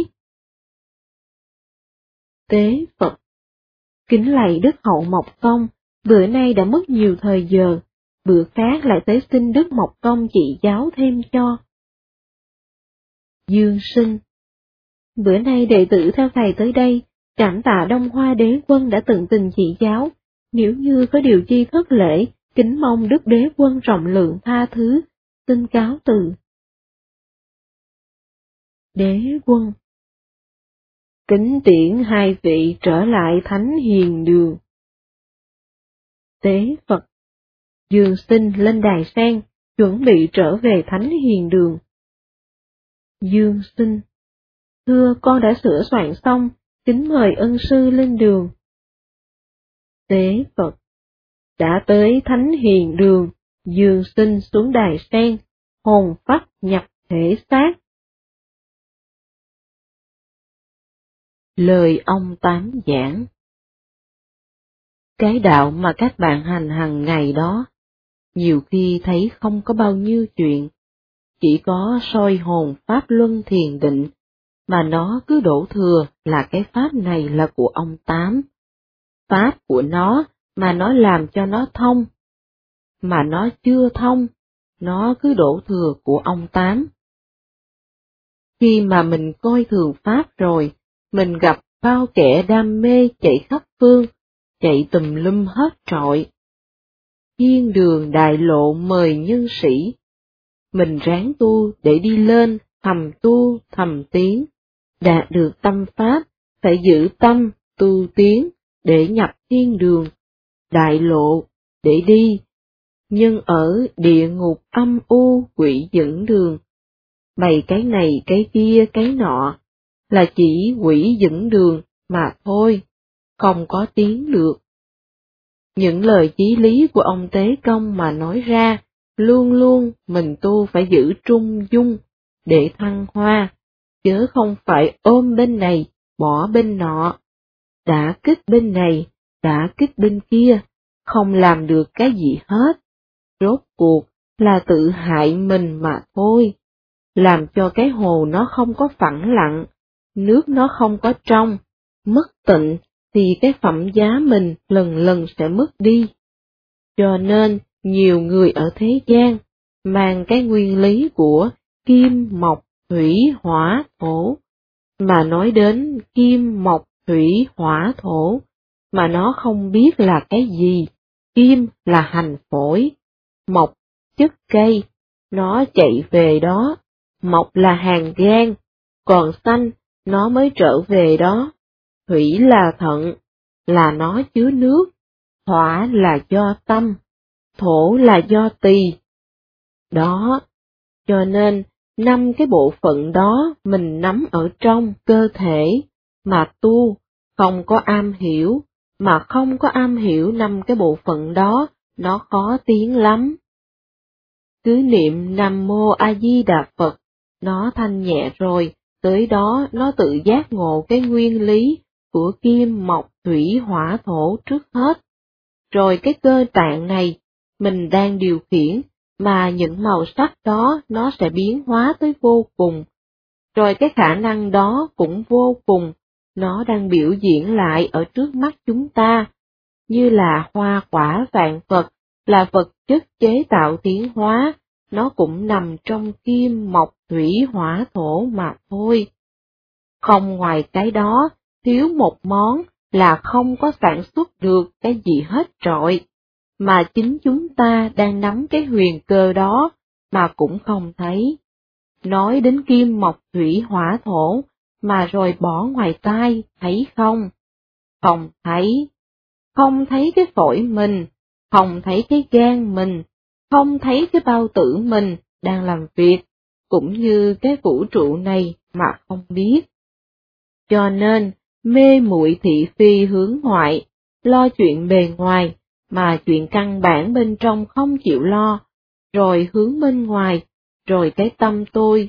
Tế Phật. Kính lạy Đức Hậu Mộc Công, bữa nay đã mất nhiều thời giờ, bữa khác lại tới xin Đức Mộc Công chỉ giáo thêm cho. Dương sinh. Bữa nay đệ tử theo thầy tới đây, cảm tạ Đông Hoa Đế quân đã tận tình chỉ giáo, nếu như có điều chi thất lễ, kính mong Đức Đế quân rộng lượng tha thứ, xin cáo từ. Đế quân. Kính tiễn hai vị trở lại Thánh Hiền Đường. Tế Phật. Dương sinh lên đài sen, chuẩn bị trở về Thánh Hiền Đường. Dương sinh. Thưa con đã sửa soạn xong, kính mời ân sư lên đường. Tế Phật. Đã tới Thánh Hiền Đường, Dương sinh xuống đài sen, hồn phách nhập thể xác. Lời ông Tám giảng. Cái đạo mà các bạn hành hàng ngày đó, nhiều khi thấy không có bao nhiêu chuyện, chỉ có soi hồn pháp luân thiền định, mà nó cứ đổ thừa là cái pháp này là của ông Tám. Pháp của nó mà nó làm cho nó thông, mà nó chưa thông, nó cứ đổ thừa của ông Tám. Khi mà mình coi thường pháp rồi, mình gặp bao kẻ đam mê chạy khắp phương, chạy tùm lum hết trọi. Thiên đường đại lộ mời nhân sĩ, mình ráng tu để đi lên, thầm tu, thầm tiến, đạt được tâm pháp, phải giữ tâm, tu tiến, để nhập thiên đường, đại lộ, để đi. Nhưng ở địa ngục âm u quỷ dẫn đường, bày cái này cái kia cái nọ, là chỉ quỷ dẫn đường mà thôi, không có tiến được. Những lời chí lý của ông Tế Công mà nói ra, luôn luôn mình tu phải giữ trung dung, để thăng hoa, chứ không phải ôm bên này, bỏ bên nọ. Đã kích bên này, đã kích bên kia, không làm được cái gì hết. Rốt cuộc là tự hại mình mà thôi, làm cho cái hồ nó không có phẳng lặng, nước nó không có trong, mất tịnh thì cái phẩm giá mình lần lần sẽ mất đi. Cho nên, nhiều người ở thế gian, mang cái nguyên lý của kim, mộc, thủy, hỏa, thổ, mà nói đến kim, mộc, thủy, hỏa, thổ, mà nó không biết là cái gì. Kim là hành phổi, mộc, chất cây, nó chạy về đó, mộc là hàng gan, còn xanh, nó mới trở về đó. Thủy là thận, là nó chứa nước, hỏa là do tâm, thổ là do tỳ. Đó, cho nên, 5 cái bộ phận đó mình nắm ở trong cơ thể, mà tu, không có am hiểu, mà không có am hiểu 5 cái bộ phận đó, nó khó tiến lắm. Cứ niệm Nam Mô A Di Đà Phật, nó thanh nhẹ rồi, tới đó nó tự giác ngộ cái nguyên lý của kim, mộc, thủy, hỏa, thổ trước hết. Rồi cái cơ tạng này, mình đang điều khiển, mà những màu sắc đó nó sẽ biến hóa tới vô cùng. Rồi cái khả năng đó cũng vô cùng, nó đang biểu diễn lại ở trước mắt chúng ta, như là hoa quả vạn vật, là vật chất chế tạo tiến hóa, nó cũng nằm trong kim, mộc, thủy, hỏa, thổ mà thôi. Không ngoài cái đó, thiếu một món là không có sản xuất được cái gì hết trọi, mà chính chúng ta đang nắm cái huyền cơ đó, mà cũng không thấy. Nói đến kim, mộc, thủy, hỏa, thổ, mà rồi bỏ ngoài tai, thấy không? Không thấy. Không thấy cái phổi mình, không thấy cái gan mình, không thấy cái bao tử mình đang làm việc, cũng như cái vũ trụ này mà không biết. Cho nên, mê muội thị phi hướng ngoại, lo chuyện bề ngoài, mà chuyện căn bản bên trong không chịu lo, rồi hướng bên ngoài, rồi cái tâm tôi.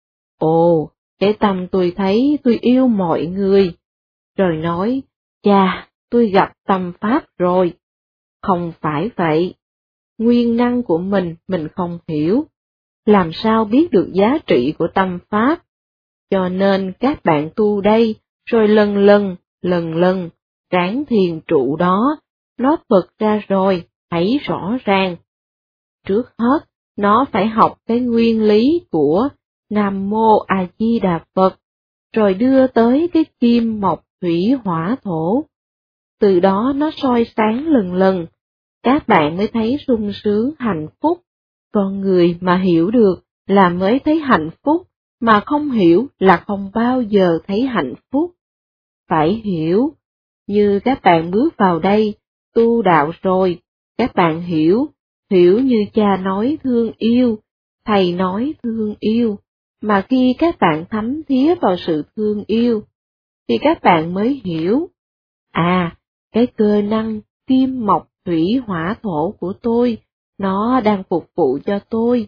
Ồ, cái tâm tôi thấy tôi yêu mọi người, rồi nói, chà, tôi gặp tâm pháp rồi. Không phải vậy. Nguyên năng của mình không hiểu. Làm sao biết được giá trị của tâm pháp? Cho nên các bạn tu đây, rồi lần lần, ráng thiền trụ đó, nó bật ra rồi, thấy rõ ràng. Trước hết, nó phải học cái nguyên lý của Nam Mô A Di Đà Phật, rồi đưa tới cái kim, mộc, thủy, hỏa, thổ. Từ đó nó soi sáng lần lần, các bạn mới thấy sung sướng hạnh phúc. Con người mà hiểu được là mới thấy hạnh phúc, mà không hiểu là không bao giờ thấy hạnh phúc. Phải hiểu, như các bạn bước vào đây, tu đạo rồi, các bạn hiểu như cha nói thương yêu, thầy nói thương yêu, mà khi các bạn thấm thía vào sự thương yêu, thì các bạn mới hiểu. À, cái cơ năng kim, mộc, thủy, hỏa, thổ của tôi, nó đang phục vụ cho tôi.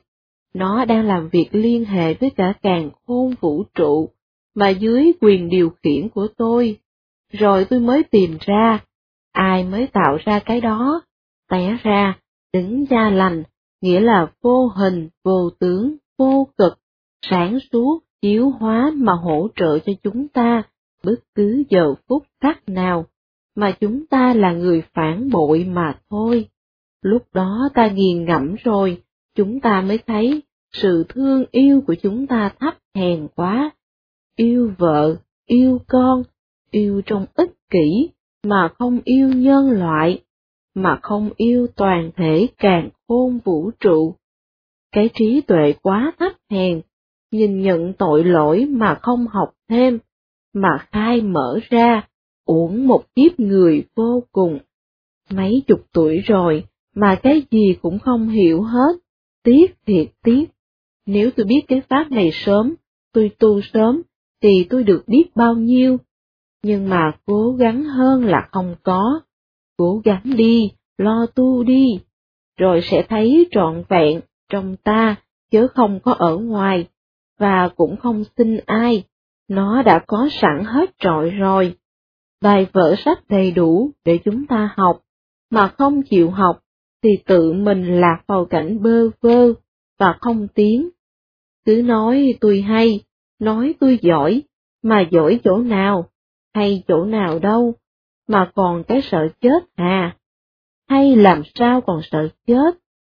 Nó đang làm việc liên hệ với cả càn khôn vũ trụ, mà dưới quyền điều khiển của tôi. Rồi tôi mới tìm ra, ai mới tạo ra cái đó. Té ra, đứng gia lành, nghĩa là vô hình, vô tướng, vô cực, sáng suốt, chiếu hóa mà hỗ trợ cho chúng ta bất cứ giờ phút khắc nào, mà chúng ta là người phản bội mà thôi. Lúc đó ta nghiền ngẫm rồi, chúng ta mới thấy sự thương yêu của chúng ta thấp hèn quá. Yêu vợ, yêu con, yêu trong ích kỷ, mà không yêu nhân loại, mà không yêu toàn thể càn khôn vũ trụ. Cái trí tuệ quá thấp hèn, nhìn nhận tội lỗi mà không học thêm, mà khai mở ra, uổng một kiếp người vô cùng. Mấy chục tuổi rồi, mà cái gì cũng không hiểu hết, tiếc thiệt tiếc. Nếu tôi biết cái pháp này sớm, tôi tu sớm, thì tôi được biết bao nhiêu. Nhưng mà cố gắng hơn là không có. Cố gắng đi, lo tu đi, rồi sẽ thấy trọn vẹn trong ta, chứ không có ở ngoài, và cũng không xin ai, nó đã có sẵn hết trọi rồi. Bài vở sách đầy đủ để chúng ta học, mà không chịu học, thì tự mình lạc vào cảnh bơ vơ, và không tiến. Cứ nói tôi hay, nói tôi giỏi, mà giỏi chỗ nào, hay chỗ nào đâu, mà còn cái sợ chết à? Hay làm sao còn sợ chết?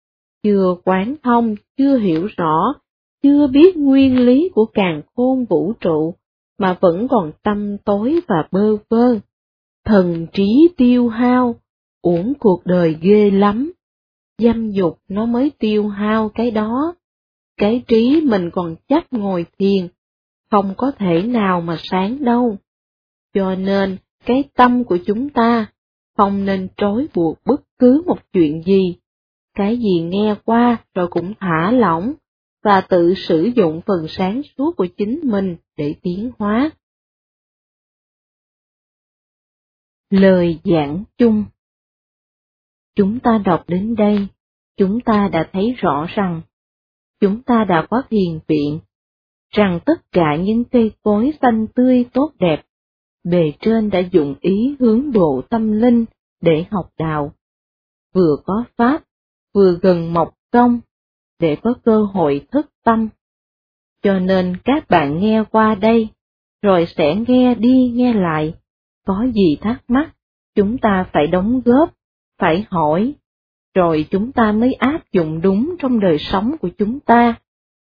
Chưa quán thông, chưa hiểu rõ, chưa biết nguyên lý của càn khôn vũ trụ, mà vẫn còn tâm tối và bơ vơ. Thần trí tiêu hao, uổng cuộc đời ghê lắm. Dâm dục nó mới tiêu hao cái đó. Cái trí mình còn chắc ngồi thiền, không có thể nào mà sáng đâu. Cho nên, cái tâm của chúng ta không nên trói buộc bất cứ một chuyện gì. Cái gì nghe qua rồi cũng thả lỏng, và tự sử dụng phần sáng suốt của chính mình để tiến hóa. Lời giảng chung. Chúng ta đọc đến đây, chúng ta đã thấy rõ rằng, chúng ta đã có thiền viện, rằng tất cả những cây cối xanh tươi tốt đẹp, bề trên đã dụng ý hướng độ tâm linh để học đạo, vừa có pháp, vừa gần mọc công, để có cơ hội thức tâm. Cho nên các bạn nghe qua đây, rồi sẽ nghe đi nghe lại, có gì thắc mắc, chúng ta phải đóng góp, phải hỏi, rồi chúng ta mới áp dụng đúng trong đời sống của chúng ta.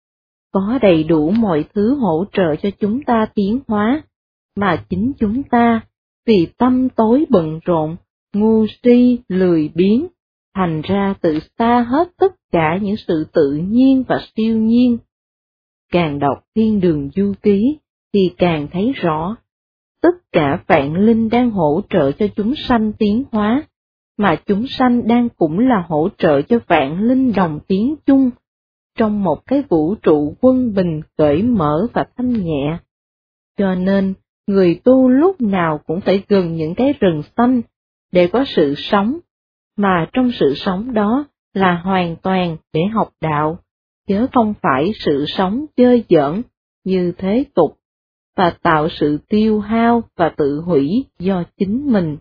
Có đầy đủ mọi thứ hỗ trợ cho chúng ta tiến hóa, mà chính chúng ta, vì tâm tối bận rộn, ngu si, lười biếng, thành ra tự xa hết tất cả những sự tự nhiên và siêu nhiên. Càng đọc Thiên Đường Du Ký thì càng thấy rõ, tất cả vạn linh đang hỗ trợ cho chúng sanh tiến hóa, mà chúng sanh đang cũng là hỗ trợ cho vạn linh đồng tiến chung, trong một cái vũ trụ quân bình cởi mở và thanh nhẹ. Cho nên, người tu lúc nào cũng phải gần những cái rừng xanh, để có sự sống, mà trong sự sống đó là hoàn toàn để học đạo, chứ không phải sự sống chơi giỡn như thế tục, và tạo sự tiêu hao và tự hủy do chính mình.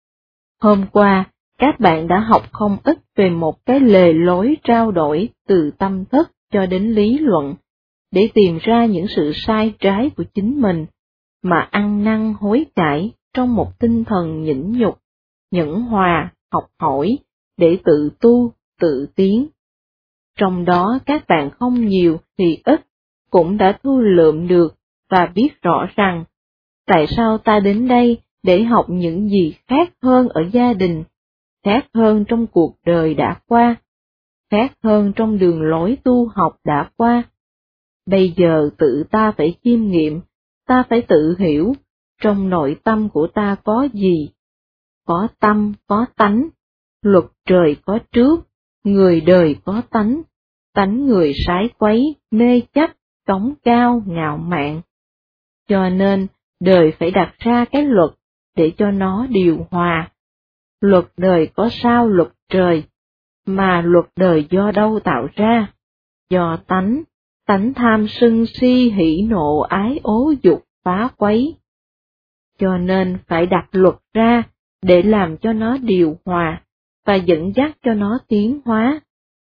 Hôm qua, các bạn đã học không ít về một cái lề lối trao đổi từ tâm thức cho đến lý luận, để tìm ra những sự sai trái của chính mình, mà ăn năn hối cải trong một tinh thần nhịn nhục, nhẫn hòa, học hỏi, để tự tu, tự tiến. Trong đó các bạn không nhiều thì ít, cũng đã thu lượm được và biết rõ rằng, tại sao ta đến đây để học những gì khác hơn ở gia đình, khác hơn trong cuộc đời đã qua, khác hơn trong đường lối tu học đã qua. Bây giờ tự ta phải chiêm nghiệm, ta phải tự hiểu, trong nội tâm của ta có gì. Có tâm, có tánh, luật trời có trước, người đời có tánh, tánh người sái quấy, mê chấp, cống cao, ngạo mạn. Cho nên, đời phải đặt ra cái luật, để cho nó điều hòa. Luật đời có sao luật trời, mà luật đời do đâu tạo ra? do tánh tham sân si hỉ nộ ái ố dục phá quấy. Cho nên phải đặt luật ra để làm cho nó điều hòa và dẫn dắt cho nó tiến hóa.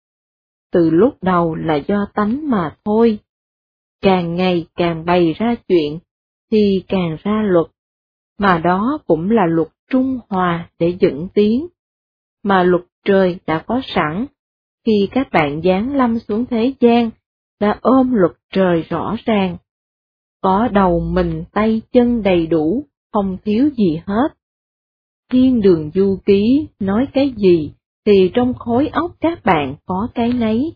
Từ lúc đầu là do tánh mà thôi. Càng ngày càng bày ra chuyện thì càng ra luật, mà đó cũng là luật trung hòa để dẫn tiến, mà luật trời đã có sẵn. Khi các bạn giáng lâm xuống thế gian, đã ôm luật trời rõ ràng, có đầu mình tay chân đầy đủ, không thiếu gì hết. Thiên đường du ký nói cái gì thì trong khối óc các bạn có cái nấy,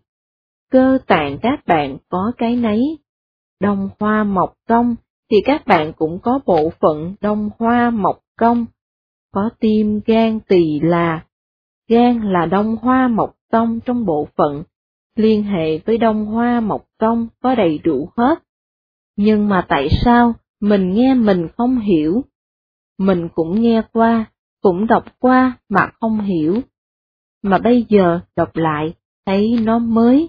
cơ tạng các bạn có cái nấy. Đông hoa mộc công thì các bạn cũng có bộ phận đông hoa mộc công, có tim gan tỳ là. Gan là đông hoa mộc công trong bộ phận, liên hệ với đông hoa mộc công có đầy đủ hết. Nhưng mà tại sao mình nghe mình không hiểu? Mình cũng nghe qua, cũng đọc qua mà không hiểu. Mà bây giờ đọc lại, thấy nó mới.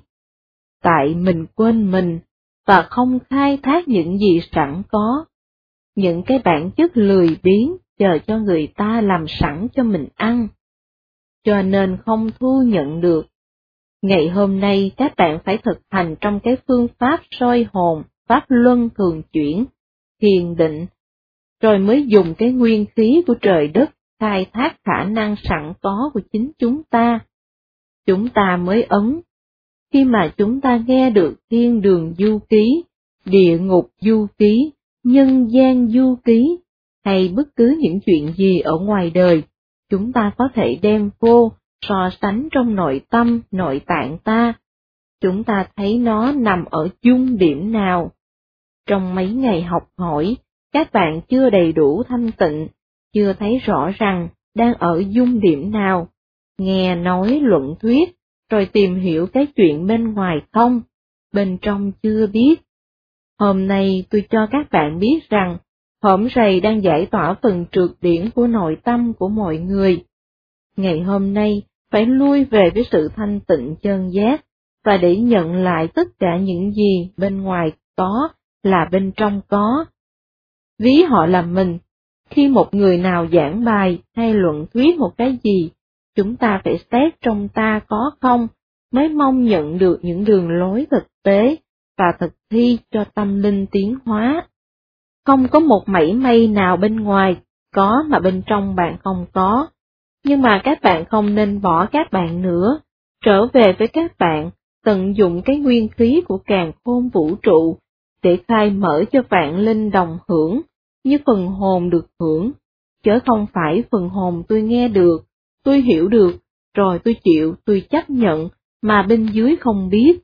Tại mình quên mình, và không khai thác những gì sẵn có. Những cái bản chất lười biếng chờ cho người ta làm sẵn cho mình ăn. Cho nên không thu nhận được. Ngày hôm nay các bạn phải thực hành trong cái phương pháp soi hồn, pháp luân thường chuyển, thiền định, rồi mới dùng cái nguyên khí của trời đất khai thác khả năng sẵn có của chính chúng ta. Chúng ta mới ấn. Khi mà chúng ta nghe được thiên đường du ký, địa ngục du ký, nhân gian du ký, hay bất cứ những chuyện gì ở ngoài đời, chúng ta có thể đem vô, so sánh trong nội tâm, nội tạng ta. Chúng ta thấy nó nằm ở dung điểm nào. Trong mấy ngày học hỏi, các bạn chưa đầy đủ thanh tịnh, chưa thấy rõ rằng đang ở dung điểm nào. Nghe nói luận thuyết, rồi tìm hiểu cái chuyện bên ngoài không, bên trong chưa biết. Hôm nay tôi cho các bạn biết rằng, hổm rầy đang giải tỏa phần trượt điển của nội tâm của mọi người. Ngày hôm nay, phải lui về với sự thanh tịnh chân giác, và để nhận lại tất cả những gì bên ngoài có là bên trong có. Ví họ làm mình, khi một người nào giảng bài hay luận thuyết một cái gì, chúng ta phải xét trong ta có không, mới mong nhận được những đường lối thực tế và thực thi cho tâm linh tiến hóa. Không có một mảy may nào bên ngoài có mà bên trong bạn không có, nhưng mà các bạn không nên bỏ các bạn nữa, trở về với các bạn, tận dụng cái nguyên khí của càn khôn vũ trụ, để khai mở cho vạn linh đồng hưởng, như phần hồn được hưởng, chớ không phải phần hồn tôi nghe được, tôi hiểu được, rồi tôi chịu, tôi chấp nhận, mà bên dưới không biết.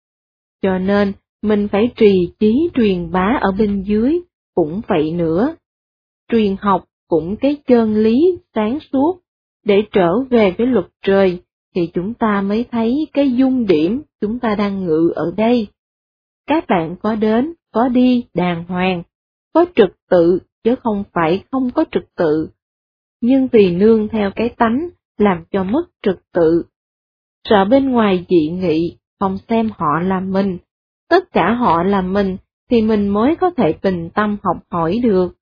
Cho nên, mình phải trì chí truyền bá ở bên dưới, cũng vậy nữa. Truyền học cũng cái chân lý sáng suốt, để trở về với luật trời, thì chúng ta mới thấy cái dung điểm chúng ta đang ngự ở đây. Các bạn có đến, có đi đàng hoàng, có trật tự, chứ không phải không có trật tự. Nhưng vì nương theo cái tánh, làm cho mất trật tự. Sợ bên ngoài dị nghị, không xem họ là mình, tất cả họ là mình, thì mình mới có thể bình tâm học hỏi được.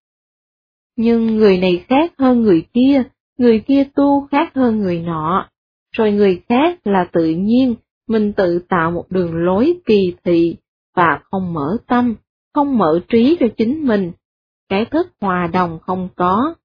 Nhưng người này khác hơn người kia tu khác hơn người nọ, rồi người khác là tự nhiên, mình tự tạo một đường lối kỳ thị, và không mở tâm, không mở trí cho chính mình, cái thức hòa đồng không có.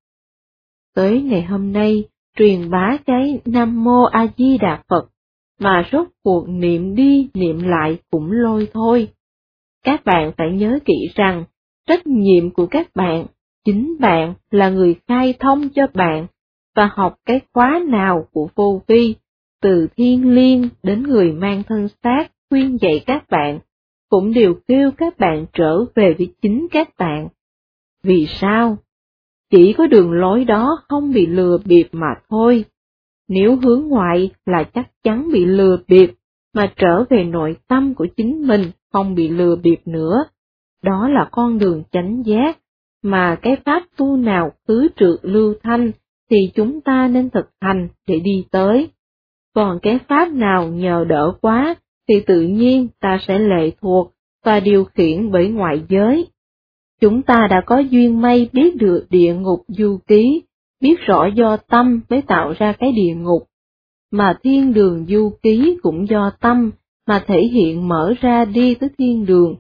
Tới ngày hôm nay, truyền bá cái Nam Mô A Di Đà Phật, mà rốt cuộc niệm đi niệm lại cũng lôi thôi. Các bạn phải nhớ kỹ rằng, trách nhiệm của các bạn, chính bạn là người khai thông cho bạn, và học cái khóa nào của vô vi, từ thiên liêng đến người mang thân xác khuyên dạy các bạn, cũng đều kêu các bạn trở về với chính các bạn. Vì sao? Chỉ có đường lối đó không bị lừa bịp mà thôi. Nếu hướng ngoại là chắc chắn bị lừa bịp, mà trở về nội tâm của chính mình không bị lừa bịp nữa. Đó là con đường chánh giác, mà cái pháp tu nào tứ trượt lưu thanh thì chúng ta nên thực hành để đi tới. Còn cái pháp nào nhờ đỡ quá thì tự nhiên ta sẽ lệ thuộc và điều khiển bởi ngoại giới. Chúng ta đã có duyên may biết được địa ngục du ký, biết rõ do tâm mới tạo ra cái địa ngục, mà thiên đường du ký cũng do tâm mà thể hiện mở ra đi tới thiên đường.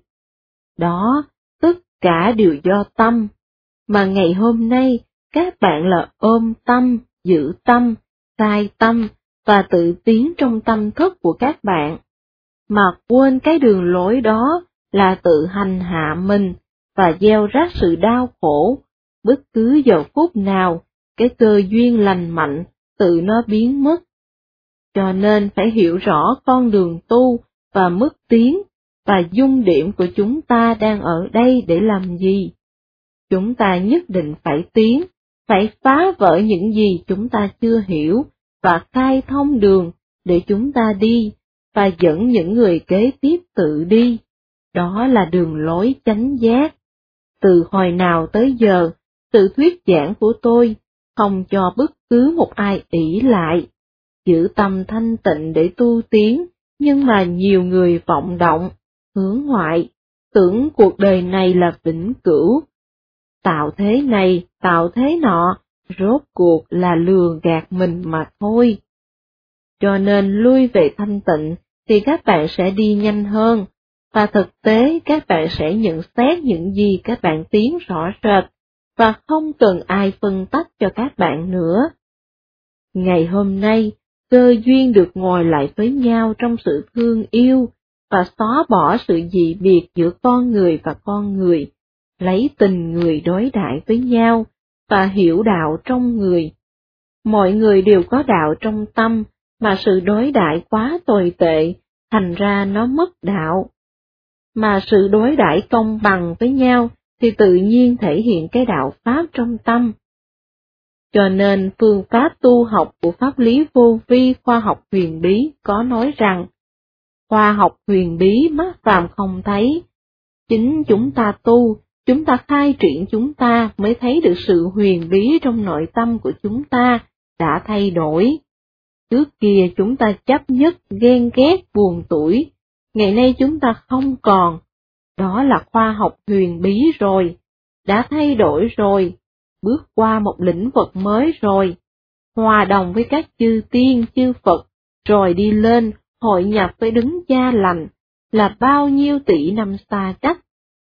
Đó, tất cả đều do tâm, mà ngày hôm nay các bạn là ôm tâm, giữ tâm, sai tâm và tự tiến trong tâm thức của các bạn, mà quên cái đường lối đó là tự hành hạ mình và gieo rắc sự đau khổ. Bất cứ giờ phút nào, cái cơ duyên lành mạnh tự nó biến mất. Cho nên phải hiểu rõ con đường tu và mức tiến, và dung điểm của chúng ta đang ở đây để làm gì. Chúng ta nhất định phải tiến, phải phá vỡ những gì chúng ta chưa hiểu, và khai thông đường để chúng ta đi, và dẫn những người kế tiếp tự đi. Đó là đường lối chánh giác. Từ hồi nào tới giờ, sự thuyết giảng của tôi không cho bất cứ một ai ỷ lại, giữ tâm thanh tịnh để tu tiến, nhưng mà nhiều người vọng động, hướng ngoại, tưởng cuộc đời này là vĩnh cửu. Tạo thế này, tạo thế nọ, rốt cuộc là lừa gạt mình mà thôi. Cho nên lui về thanh tịnh thì các bạn sẽ đi nhanh hơn, và thực tế các bạn sẽ nhận xét những gì các bạn tiến rõ rệt, và không cần ai phân tách cho các bạn nữa. Ngày hôm nay, cơ duyên được ngồi lại với nhau trong sự thương yêu, và xóa bỏ sự dị biệt giữa con người và con người, lấy tình người đối đãi với nhau, và hiểu đạo trong người. Mọi người đều có đạo trong tâm, mà sự đối đãi quá tồi tệ, thành ra nó mất đạo. Mà sự đối đãi công bằng với nhau thì tự nhiên thể hiện cái đạo Pháp trong tâm. Cho nên phương pháp tu học của pháp lý vô vi khoa học huyền bí có nói rằng, khoa học huyền bí mắt phàm không thấy. Chính chúng ta tu, chúng ta khai triển chúng ta mới thấy được sự huyền bí trong nội tâm của chúng ta đã thay đổi. Trước kia chúng ta chấp nhất, ghen ghét, buồn tủi, ngày nay chúng ta không còn. Đó là khoa học huyền bí rồi, đã thay đổi rồi, bước qua một lĩnh vực mới rồi, hòa đồng với các chư tiên, chư Phật, rồi đi lên, hội nhập với đấng Cha lành, là bao nhiêu tỷ năm xa cách.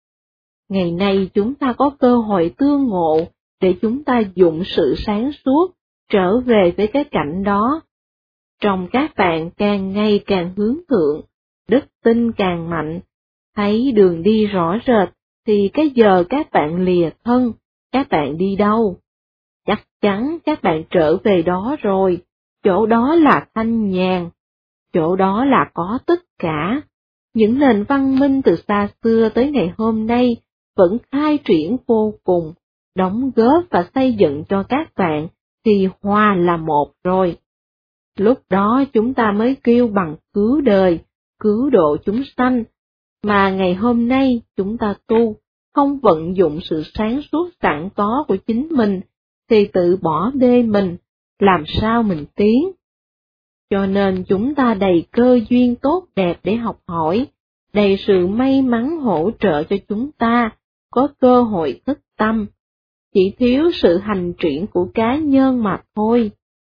Ngày nay chúng ta có cơ hội tương ngộ để chúng ta dụng sự sáng suốt, trở về với cái cảnh đó. Trong các bạn càng ngày càng hướng thượng, đức tin càng mạnh, thấy đường đi rõ rệt, thì cái giờ các bạn lìa thân, các bạn đi đâu? Chắc chắn các bạn trở về đó rồi, chỗ đó là thanh nhàn, chỗ đó là có tất cả. Những nền văn minh từ xa xưa tới ngày hôm nay vẫn khai triển vô cùng, đóng góp và xây dựng cho các bạn, thì hòa là một rồi. Lúc đó chúng ta mới kêu bằng cứu đời, cứu độ chúng sanh, mà ngày hôm nay chúng ta tu, không vận dụng sự sáng suốt sẵn có của chính mình, thì tự bỏ bê mình, làm sao mình tiến. Cho nên chúng ta đầy cơ duyên tốt đẹp để học hỏi, đầy sự may mắn hỗ trợ cho chúng ta, có cơ hội thức tâm, chỉ thiếu sự hành triển của cá nhân mà thôi.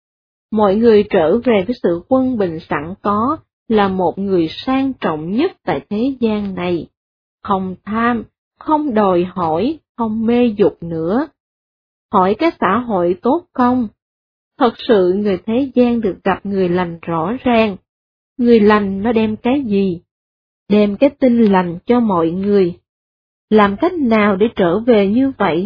Mọi người trở về với sự quân bình sẵn có, là một người sang trọng nhất tại thế gian này, không tham, không đòi hỏi, không mê dục nữa. Hỏi cái xã hội tốt không? Thật sự người thế gian được gặp người lành rõ ràng. Người lành nó đem cái gì? Đem cái tin lành cho mọi người. Làm cách nào để trở về như vậy?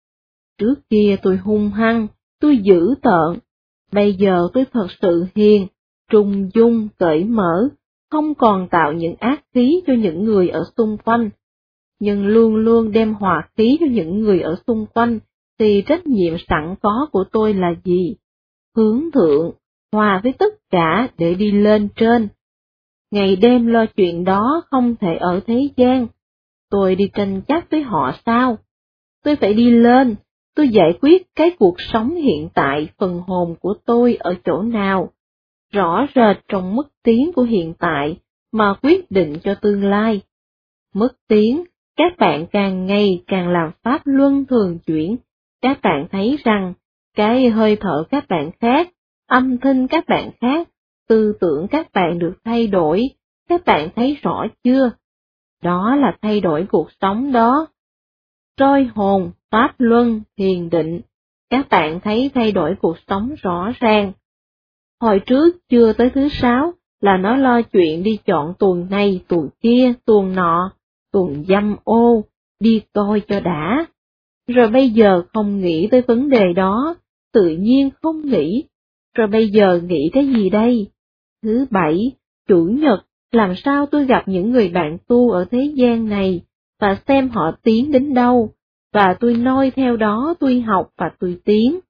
Trước kia tôi hung hăng, tôi dữ tợn, bây giờ tôi thật sự hiền, trung dung, cởi mở, không còn tạo những ác khí cho những người ở xung quanh, nhưng luôn luôn đem hòa khí cho những người ở xung quanh, thì trách nhiệm sẵn có của tôi là gì? Hướng thượng, hòa với tất cả để đi lên trên. Ngày đêm lo chuyện đó không thể ở thế gian, tôi đi tranh chấp với họ sao? Tôi phải đi lên, tôi giải quyết cái cuộc sống hiện tại phần hồn của tôi ở chỗ nào. Rõ rệt trong mức tiến của hiện tại, mà quyết định cho tương lai. Mất tiếng, các bạn càng ngày càng làm pháp luân thường chuyển, các bạn thấy rằng cái hơi thở các bạn khác, âm thanh các bạn khác, tư tưởng các bạn được thay đổi, các bạn thấy rõ chưa? Đó là thay đổi cuộc sống đó. Trôi hồn, pháp luân, thiền định, các bạn thấy thay đổi cuộc sống rõ ràng. Hồi trước chưa tới thứ 6 là nó lo chuyện đi chọn tuần này, tuần kia, tuần nọ, tuần dăm ô, đi coi cho đã. Rồi bây giờ không nghĩ tới vấn đề đó, tự nhiên không nghĩ. Rồi bây giờ nghĩ cái gì đây? Thứ 7, Chủ nhật, làm sao tôi gặp những người bạn tu ở thế gian này, và xem họ tiến đến đâu, và tôi noi theo đó tôi học và tôi tiến.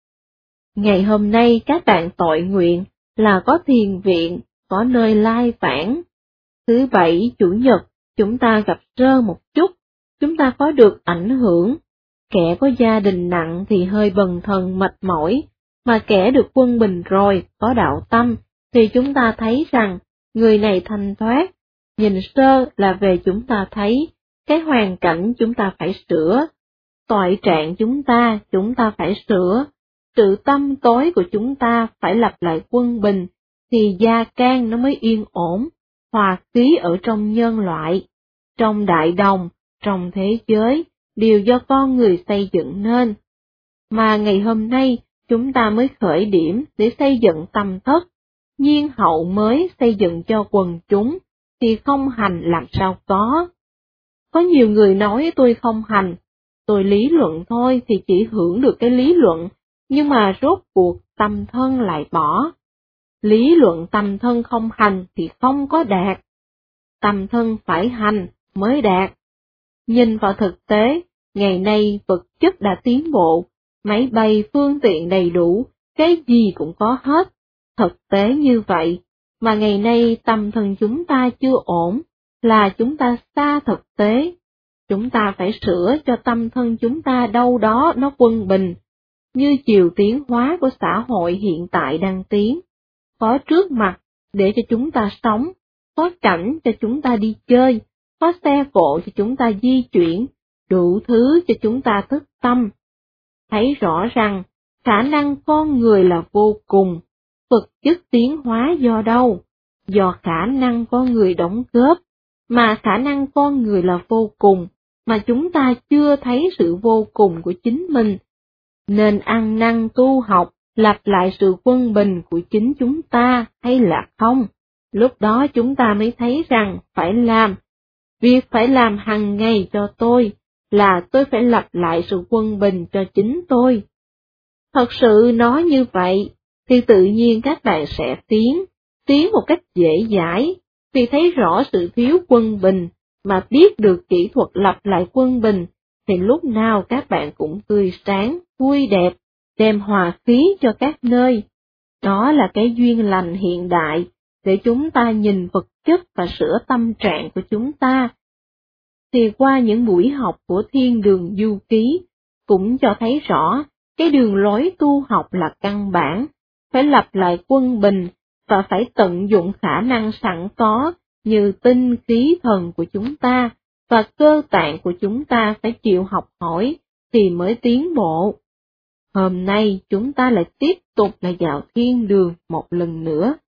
Ngày hôm nay các bạn tội nguyện là có thiền viện, có nơi lai vãng. Thứ 7, Chủ nhật, chúng ta gặp trơ một chút, chúng ta có được ảnh hưởng. Kẻ có gia đình nặng thì hơi bần thần mệt mỏi, mà kẻ được quân bình rồi, có đạo tâm, thì chúng ta thấy rằng, người này thanh thoát. Nhìn sơ là về chúng ta thấy, cái hoàn cảnh chúng ta phải sửa, tội trạng chúng ta phải sửa, sự tâm tối của chúng ta phải lập lại quân bình, thì gia can nó mới yên ổn, hòa khí ở trong nhân loại, trong đại đồng, trong thế giới, đều do con người xây dựng nên. Mà ngày hôm nay, chúng ta mới khởi điểm để xây dựng tâm thất, nhiên hậu mới xây dựng cho quần chúng, thì không hành làm sao có. Có nhiều người nói tôi không hành, tôi lý luận thôi thì chỉ hưởng được cái lý luận, nhưng mà rốt cuộc tâm thân lại bỏ. Lý luận tâm thân không hành thì không có đạt. Tâm thân phải hành mới đạt. Nhìn vào thực tế, ngày nay vật chất đã tiến bộ, máy bay phương tiện đầy đủ, cái gì cũng có hết. Thực tế như vậy, mà ngày nay tâm thân chúng ta chưa ổn, là chúng ta xa thực tế. Chúng ta phải sửa cho tâm thân chúng ta đâu đó nó quân bình, như chiều tiến hóa của xã hội hiện tại đang tiến. Có trước mặt để cho chúng ta sống, có cảnh cho chúng ta đi chơi, có xe cộ cho chúng ta di chuyển, đủ thứ cho chúng ta thức tâm. Thấy rõ rằng, khả năng con người là vô cùng, vật chất tiến hóa do đâu? Do khả năng con người đóng góp, mà khả năng con người là vô cùng, mà chúng ta chưa thấy sự vô cùng của chính mình. Nên ăn năn tu học, lập lại sự quân bình của chính chúng ta hay là không? Lúc đó chúng ta mới thấy rằng phải làm. Việc phải làm hàng ngày cho tôi, là tôi phải lập lại sự quân bình cho chính tôi. Thật sự nói như vậy, thì tự nhiên các bạn sẽ tiến một cách dễ dãi, vì thấy rõ sự thiếu quân bình, mà biết được kỹ thuật lập lại quân bình, thì lúc nào các bạn cũng tươi sáng, vui đẹp, đem hòa khí cho các nơi. Đó là cái duyên lành hiện đại, để chúng ta nhìn vật chất và sửa tâm trạng của chúng ta. Thì qua những buổi học của Thiên Đường Du Ký, cũng cho thấy rõ, cái đường lối tu học là căn bản, phải lập lại quân bình, và phải tận dụng khả năng sẵn có, như tinh khí thần của chúng ta, và cơ tạng của chúng ta phải chịu học hỏi, thì mới tiến bộ. Hôm nay chúng ta lại tiếp tục là vào thiên đường một lần nữa.